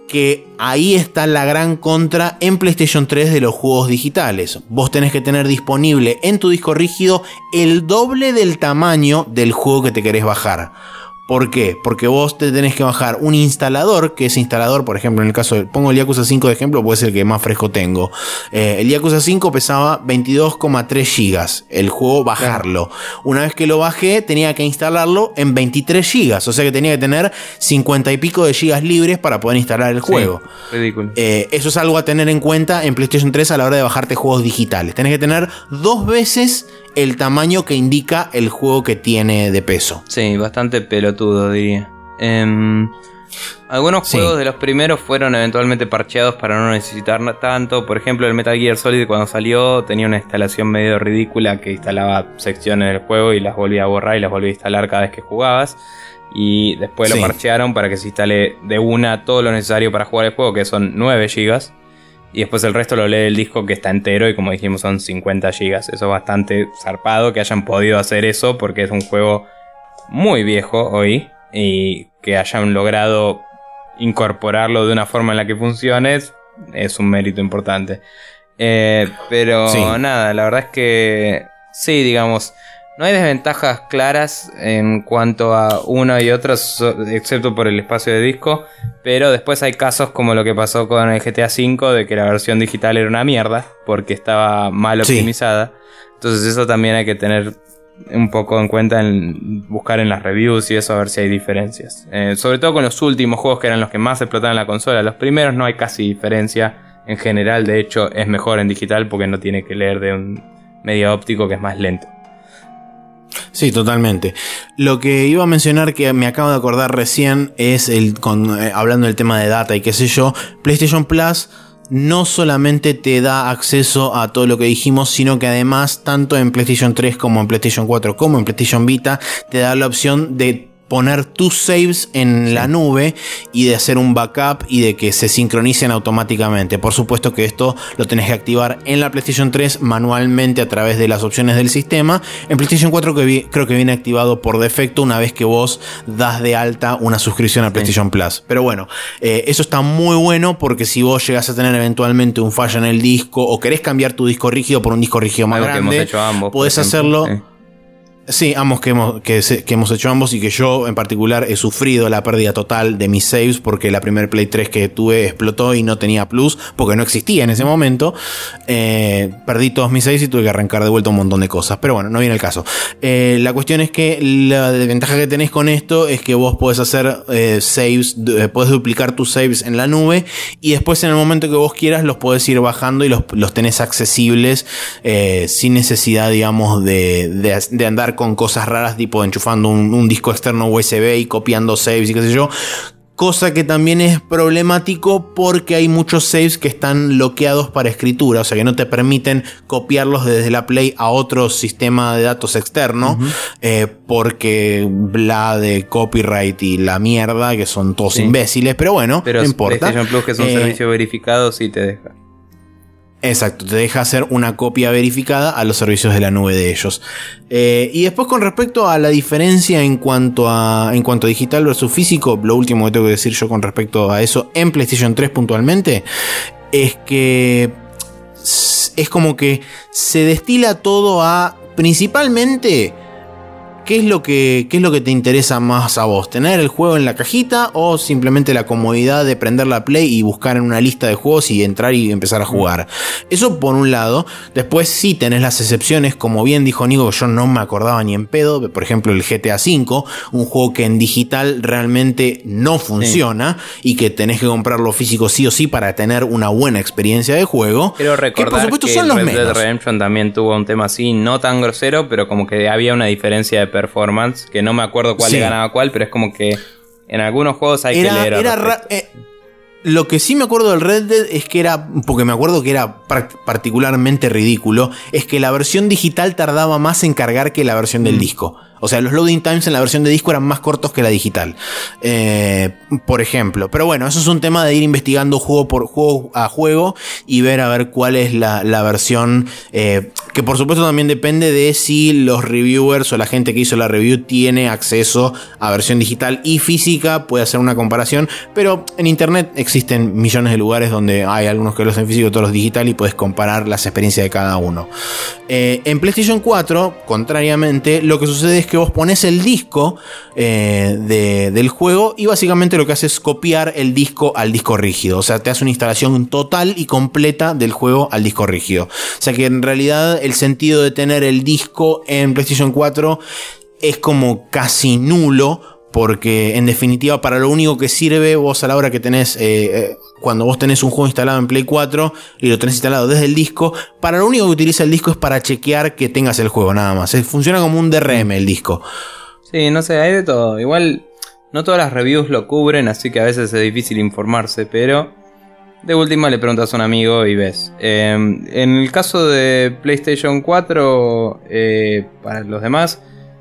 que ahí está la gran contra en PlayStation tres de los juegos digitales. Vos tenés que tener disponible en tu disco rígido el doble del tamaño del juego que te querés bajar. ¿Por qué? Porque vos te tenés que bajar un instalador, que ese instalador, por ejemplo, en el caso de, pongo el Yakuza cinco de ejemplo, puede ser el que más fresco tengo. Eh, el Yakuza cinco pesaba veintidós coma tres gigas, el juego bajarlo. Una vez que lo bajé, tenía que instalarlo en veintitrés gigas, o sea que tenía que tener cincuenta y pico de gigas libres para poder instalar el juego. Sí, ridículo. Eh, eso es algo a tener en cuenta en PlayStation tres a la hora de bajarte juegos digitales. Tenés que tener dos veces el tamaño que indica el juego que tiene de peso. Sí, bastante pelotudo, diría. Eh, algunos sí. juegos de los primeros fueron eventualmente parcheados para no necesitar tanto. Por ejemplo, el Metal Gear Solid, cuando salió, tenía una instalación medio ridícula que instalaba secciones del juego y las volvía a borrar y las volvía a instalar cada vez que jugabas. Y después sí. lo parchearon para que se instale de una todo lo necesario para jugar el juego, que son nueve gigas. Y después el resto lo lee el disco, que está entero, y como dijimos son cincuenta gigas. Eso es bastante zarpado que hayan podido hacer eso, porque es un juego muy viejo hoy. Y que hayan logrado incorporarlo de una forma en la que funcione es un mérito importante. Eh, pero sí. nada, la verdad es que sí, digamos, no hay desventajas claras en cuanto a uno y otro, excepto por el espacio de disco. Pero después hay casos como lo que pasó con el G T A cinco, de que la versión digital era una mierda porque estaba mal optimizada. Sí. Entonces eso también hay que tener un poco en cuenta, en buscar en las reviews y eso, a ver si hay diferencias. Eh, sobre todo con los últimos juegos, que eran los que más explotaban la consola. Los primeros no hay casi diferencia. En general, de hecho, es mejor en digital porque no tiene que leer de un medio óptico que es más lento. Sí, totalmente. Lo que iba a mencionar, que me acabo de acordar recién, es el con, eh, hablando del tema de data y qué sé yo, PlayStation Plus no solamente te da acceso a todo lo que dijimos, sino que además, tanto en PlayStation tres como en PlayStation cuatro como en PlayStation Vita, te da la opción de poner tus saves en la nube y de hacer un backup y de que se sincronicen automáticamente. Por supuesto que esto lo tenés que activar en la PlayStation tres manualmente a través de las opciones del sistema. En PlayStation cuatro que vi, creo que viene activado por defecto una vez que vos das de alta una suscripción a PlayStation sí. Plus. Pero bueno, eh, eso está muy bueno, porque si vos llegás a tener eventualmente un fallo en el disco o querés cambiar tu disco rígido por un disco rígido más Algo grande, que hemos hecho ambos, podés hacerlo... Sí. Sí, ambos que hemos, que, que hemos hecho ambos, y que yo en particular he sufrido la pérdida total de mis saves porque la primer Play tres que tuve explotó y no tenía Plus porque no existía en ese momento. Eh, perdí todos mis saves y tuve que arrancar de vuelta un montón de cosas, pero bueno, no viene el caso. Eh, la cuestión es que la desventaja que tenés con esto es que vos podés hacer eh, saves, eh, podés duplicar tus saves en la nube y después en el momento que vos quieras los podés ir bajando y los, los tenés accesibles eh, sin necesidad, digamos, de, de, de andar con cosas raras, tipo enchufando un, un disco externo U S B y copiando saves y qué sé yo. Cosa que también es problemático porque hay muchos saves que están bloqueados para escritura, o sea que no te permiten copiarlos desde la Play a otro sistema de datos externo, uh-huh. eh, porque bla de copyright y la mierda, que son todos sí. imbéciles, pero bueno, pero no importa. PlayStation Plus, que es un eh, servicio verificado, sí te deja. Exacto, te deja hacer una copia verificada a los servicios de la nube de ellos. Eh, y después, con respecto a la diferencia en cuanto a en cuanto a digital versus físico, lo último que tengo que decir yo con respecto a eso en PlayStation tres puntualmente es que es como que se destila todo a principalmente ¿Qué es lo que, qué es lo que te interesa más a vos? ¿Tener el juego en la cajita o simplemente la comodidad de prender la Play y buscar en una lista de juegos y entrar y empezar a jugar? Eso por un lado. Después sí tenés las excepciones, como bien dijo Nico, que yo no me acordaba ni en pedo. Por ejemplo, el G T A cinco, un juego que en digital realmente no funciona sí. y que tenés que comprarlo físico sí o sí para tener una buena experiencia de juego. Quiero recordar que, por supuesto, que son los Red Dead Redemption también tuvo un tema así, no tan grosero, pero como que había una diferencia de performance, que no me acuerdo cuál sí. le ganaba cuál, pero es como que en algunos juegos hay era, que leer era ra- eh, lo que sí me acuerdo del Red Dead es que era, porque me acuerdo que era par- particularmente ridículo, es que la versión digital tardaba más en cargar que la versión del mm. disco. O sea, los loading times en la versión de disco eran más cortos que la digital. Eh, por ejemplo. Pero bueno, eso es un tema de ir investigando juego por juego a juego y ver a ver cuál es la, la versión. Eh, que por supuesto también depende de si los reviewers o la gente que hizo la review tiene acceso a versión digital y física. Puede hacer una comparación. Pero en internet existen millones de lugares donde hay algunos que lo hacen físico, otros digital, y puedes comparar las experiencias de cada uno. Eh, en PlayStation cuatro, contrariamente, lo que sucede es que vos pones el disco eh, de, del juego y básicamente lo que hace es copiar el disco al disco rígido. O sea, te hace una instalación total y completa del juego al disco rígido. O sea que en realidad el sentido de tener el disco en PlayStation cuatro es como casi nulo. Porque en definitiva para lo único que sirve vos a la hora que tenés, eh, eh, cuando vos tenés un juego instalado en Play cuatro y lo tenés instalado desde el disco, para lo único que utiliza el disco es para chequear que tengas el juego, nada más. Funciona como un D R M el disco. Sí, no sé, hay de todo. Igual no todas las reviews lo cubren, así que a veces es difícil informarse, pero de última le preguntas a un amigo y ves. Eh, en el caso de PlayStation cuatro, eh, para los demás,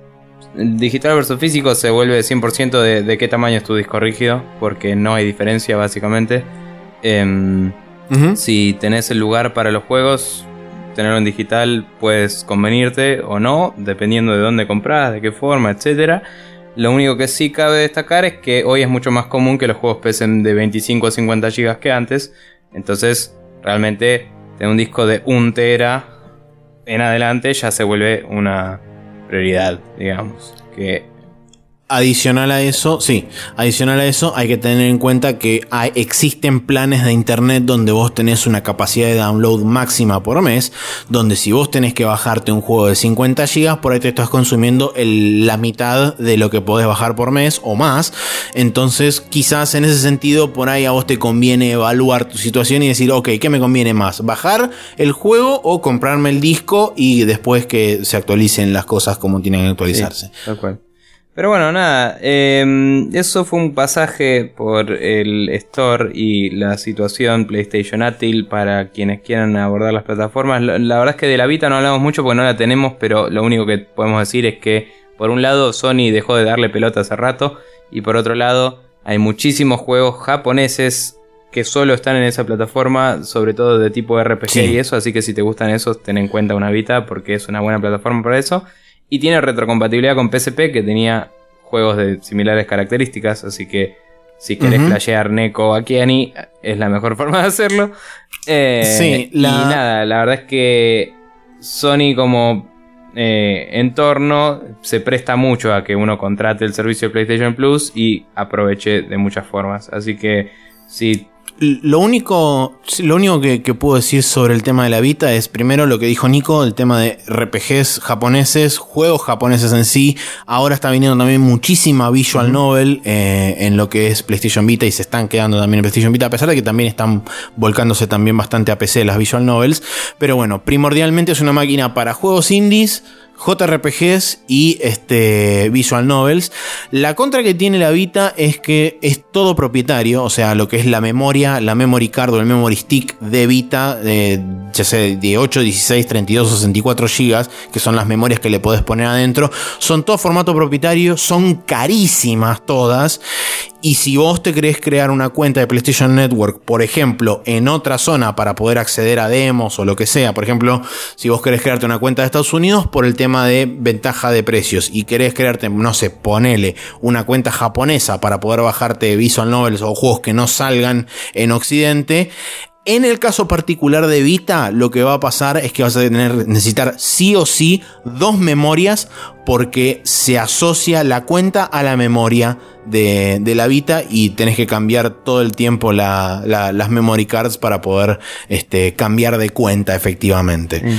digital versus físico se vuelve cien por ciento de, de qué tamaño es tu disco rígido, porque no hay diferencia básicamente. Eh, uh-huh. Si tenés el lugar para los juegos, tenerlo en digital puedes convenirte o no, dependiendo de dónde compras, de qué forma, etcétera. Lo único que sí cabe destacar es que hoy es mucho más común que los juegos pesen de veinticinco a cincuenta gigas que antes. Entonces realmente tener un disco de un tera en adelante ya se vuelve una prioridad, digamos. Que adicional a eso, sí, adicional a eso hay que tener en cuenta que hay, existen planes de internet donde vos tenés una capacidad de download máxima por mes, donde si vos tenés que bajarte un juego de cincuenta gigas, por ahí te estás consumiendo el, la mitad de lo que podés bajar por mes o más. Entonces quizás en ese sentido por ahí a vos te conviene evaluar tu situación y decir, ok, ¿qué me conviene más? ¿Bajar el juego o comprarme el disco y después que se actualicen las cosas como tienen que actualizarse? Sí, tal cual. Pero bueno, nada, eh, eso fue un pasaje por el Store y la situación PlayStation Átil para quienes quieran abordar las plataformas. La, la verdad es que de la Vita no hablamos mucho porque no la tenemos, pero lo único que podemos decir es que por un lado Sony dejó de darle pelota hace rato y por otro lado hay muchísimos juegos japoneses que solo están en esa plataforma, sobre todo de tipo R P G, sí, y eso, así que si te gustan esos, ten en cuenta una Vita porque es una buena plataforma para eso. Y tiene retrocompatibilidad con P S P, que tenía juegos de similares características, así que si querés uh-huh. flashear Neko Akiani es la mejor forma de hacerlo. Eh, sí, la... Y nada, la verdad es que Sony como eh, entorno se presta mucho a que uno contrate el servicio de PlayStation Plus y aproveche de muchas formas. Así que si... Lo único, lo único que, que puedo decir sobre el tema de la Vita es primero lo que dijo Nico, el tema de R P Gs japoneses, juegos japoneses en sí. Ahora está viniendo también muchísima visual novel eh, en lo que es PlayStation Vita y se están quedando también en PlayStation Vita, a pesar de que también están volcándose también bastante a P C las visual novels. Pero bueno, primordialmente es una máquina para juegos indies, J R P Gs y este, visual novels. La contra que tiene la Vita es que es todo propietario, o sea, lo que es la memoria, la memory card o el memory stick de Vita, de, ya sea de ocho, dieciséis, treinta y dos o sesenta y cuatro gigas, que son las memorias que le podés poner adentro, son todo formato propietario, son carísimas todas. Y si vos te querés crear una cuenta de PlayStation Network, por ejemplo, en otra zona para poder acceder a demos o lo que sea, por ejemplo, si vos querés crearte una cuenta de Estados Unidos por el tema de ventaja de precios y querés crearte, no sé, ponele una cuenta japonesa para poder bajarte visual novels o juegos que no salgan en Occidente, en el caso particular de Vita, lo que va a pasar es que vas a tener, necesitar sí o sí dos memorias porque se asocia la cuenta a la memoria de, de la Vita y tenés que cambiar todo el tiempo la, la, las memory cards para poder este, cambiar de cuenta efectivamente. Sí,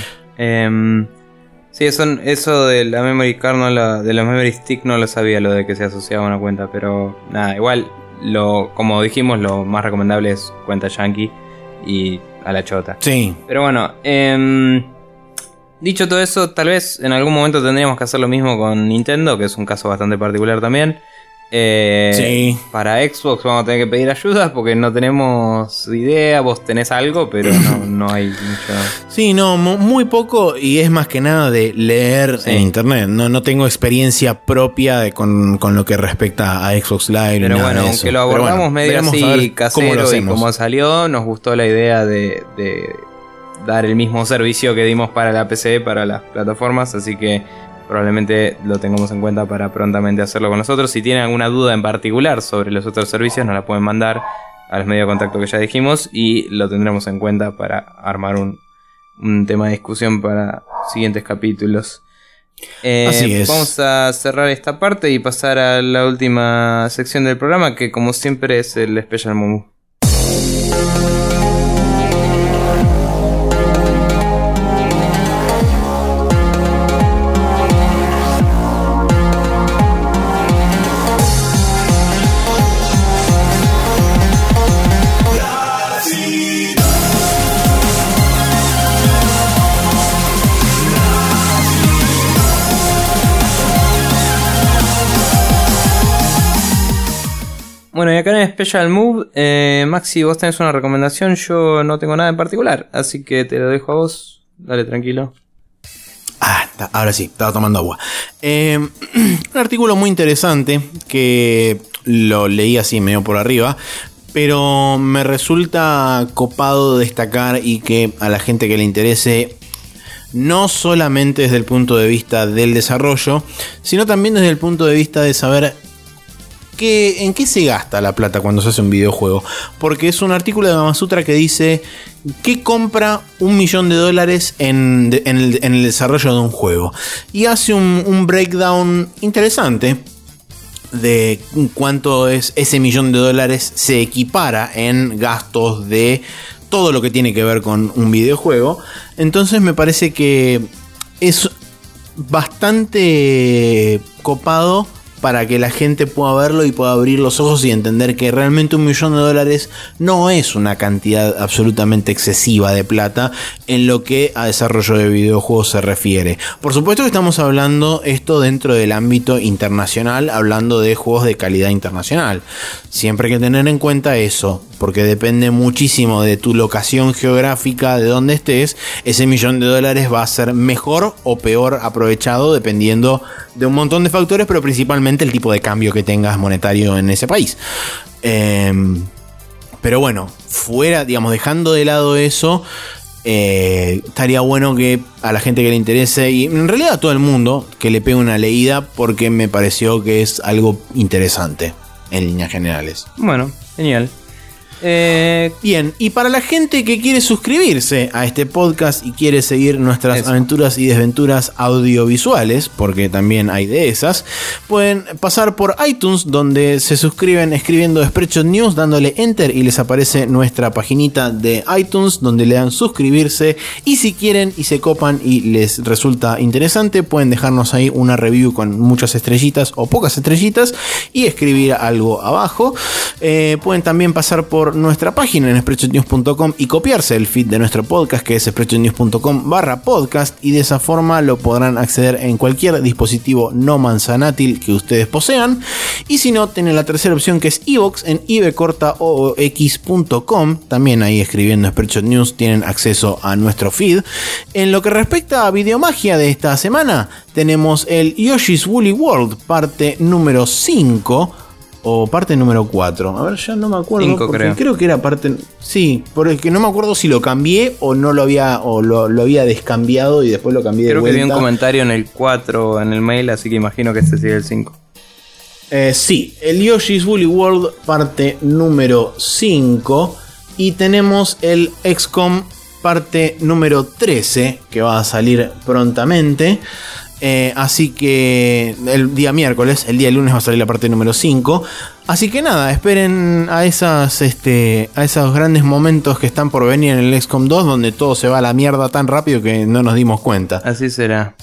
eh, sí eso, eso de la memory card, no la, de la memory stick no lo sabía, lo de que se asociaba a una cuenta, pero nada, igual, lo, como dijimos, lo más recomendable es cuenta Yankee y a la chota. Sí. Pero bueno, eh, dicho todo eso, tal vez en algún momento tendríamos que hacer lo mismo con Nintendo, que es un caso bastante particular también. Eh, sí. Para Xbox vamos a tener que pedir ayuda porque no tenemos idea. Vos tenés algo, pero no, no hay mucho. Sí, no, muy poco, y es más que nada de leer sí. en internet. No, no tengo experiencia propia de, con, con lo que respecta a Xbox Live. Pero nada bueno, de aunque eso. lo abordamos Pero bueno, medio así casero cómo y como salió, nos gustó la idea de, de dar el mismo servicio que dimos para la P C, para las plataformas, así que probablemente lo tengamos en cuenta para prontamente hacerlo con nosotros. Si tienen alguna duda en particular sobre los otros servicios, nos la pueden mandar a los medios de contacto que ya dijimos y lo tendremos en cuenta para armar un, un tema de discusión para siguientes capítulos. Eh, Así es. Vamos a cerrar esta parte y pasar a la última sección del programa, que como siempre es el Special Move. Bueno, y acá en el Special Move, eh, Maxi, vos tenés una recomendación, yo no tengo nada en particular, así que te lo dejo a vos, dale tranquilo. Ah, ahora sí, estaba tomando agua. Eh, un artículo muy interesante que lo leí así medio por arriba, pero me resulta copado destacar y que a la gente que le interese, no solamente desde el punto de vista del desarrollo, sino también desde el punto de vista de saber que, en qué se gasta la plata cuando se hace un videojuego. Porque es un artículo de Gamasutra que dice ¿qué compra un millón de dólares en, en, el, en el desarrollo de un juego? Y hace un, un breakdown interesante de cuánto es ese millón de dólares se equipara en gastos de todo lo que tiene que ver con un videojuego. Entonces me parece que es bastante copado para que la gente pueda verlo y pueda abrir los ojos y entender que realmente un millón de dólares no es una cantidad absolutamente excesiva de plata en lo que a desarrollo de videojuegos se refiere. Por supuesto que estamos hablando esto dentro del ámbito internacional, hablando de juegos de calidad internacional. Siempre hay que tener en cuenta eso, porque depende muchísimo de tu locación geográfica, de donde estés. Ese millón de dólares va a ser mejor o peor aprovechado dependiendo de un montón de factores, pero principalmente el tipo de cambio que tengas monetario en ese país. Eh, pero bueno, fuera, digamos, dejando de lado eso, eh, estaría bueno que a la gente que le interese, y en realidad a todo el mundo, que le pegue una leída, porque me pareció que es algo interesante en líneas generales. Bueno, genial. Eh, Bien, y para la gente que quiere suscribirse a este podcast y quiere seguir nuestras eso. aventuras y desventuras audiovisuales, porque también hay de esas, pueden pasar por iTunes, donde se suscriben escribiendo Spreadshot News, dándole enter y les aparece nuestra paginita de iTunes, donde le dan suscribirse, y si quieren y se copan y les resulta interesante, pueden dejarnos ahí una review con muchas estrellitas o pocas estrellitas y escribir algo abajo. Eh, pueden también pasar por nuestra página en spreadshot news punto com y copiarse el feed de nuestro podcast, que es spreadshot news punto com barra podcast, y de esa forma lo podrán acceder en cualquier dispositivo no manzanátil que ustedes posean. Y si no, tienen la tercera opción, que es iVoox, en i b corta o x punto com. También ahí escribiendo Spreadshot News tienen acceso a nuestro feed. En lo que respecta a Videomagia de esta semana, tenemos el Yoshi's Woolly World parte número cinco. O parte número cuatro. A ver, ya no me acuerdo. cinco, porque creo. creo que era parte. Sí, porque no me acuerdo si lo cambié o no lo había. O lo, lo había descambiado y después lo cambié creo de vuelta. que vi un comentario en el cuatro en el mail, así que imagino que este sigue el cinco. Eh, sí, el Yoshi's Woolly World parte número cinco. Y tenemos el X COM parte número trece, que va a salir prontamente. Eh, así que el día miércoles, el día lunes va a salir la parte número cinco. Así que nada, esperen a esas, este, a esos grandes momentos que están por venir en el X COM dos, donde todo se va a la mierda tan rápido que no nos dimos cuenta. Así será.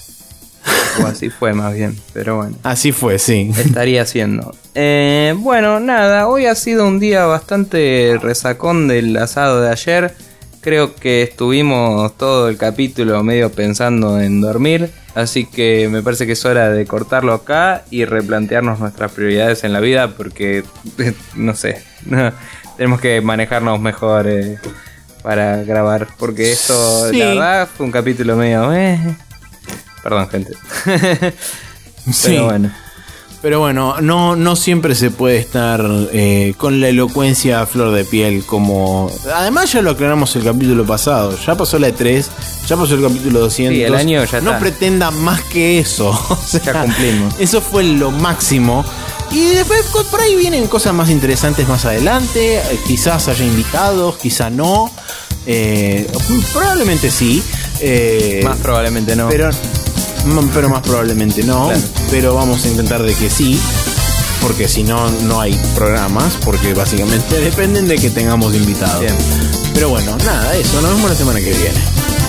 O así fue más bien, pero bueno. Así fue, sí. Estaría siendo. Eh, bueno, nada, hoy ha sido un día bastante resacón del asado de ayer. creo que estuvimos todo el capítulo medio pensando en dormir, así que me parece que es hora de cortarlo acá y replantearnos nuestras prioridades en la vida, porque no sé, no, tenemos que manejarnos mejor eh, para grabar, porque esto sí. la verdad fue un capítulo medio eh. Perdón, gente. Sí. Pero bueno. Pero bueno, no, no siempre se puede estar eh, con la elocuencia a flor de piel como... Además ya lo aclaramos el capítulo pasado. Ya pasó la E tres, ya pasó el capítulo doscientos. Sí, el año ya no está. Pretendan más que eso. O sea, ya cumplimos. Eso fue lo máximo. Y después por ahí vienen cosas más interesantes más adelante. Eh, quizás haya invitados, quizá no. Eh, probablemente sí. Eh, más probablemente no. Pero... Pero más probablemente no, claro. Pero vamos a intentar de que sí, porque si no, no hay programas, porque básicamente dependen de que tengamos invitados. Bien. Pero bueno, nada, eso, nos vemos la semana que viene.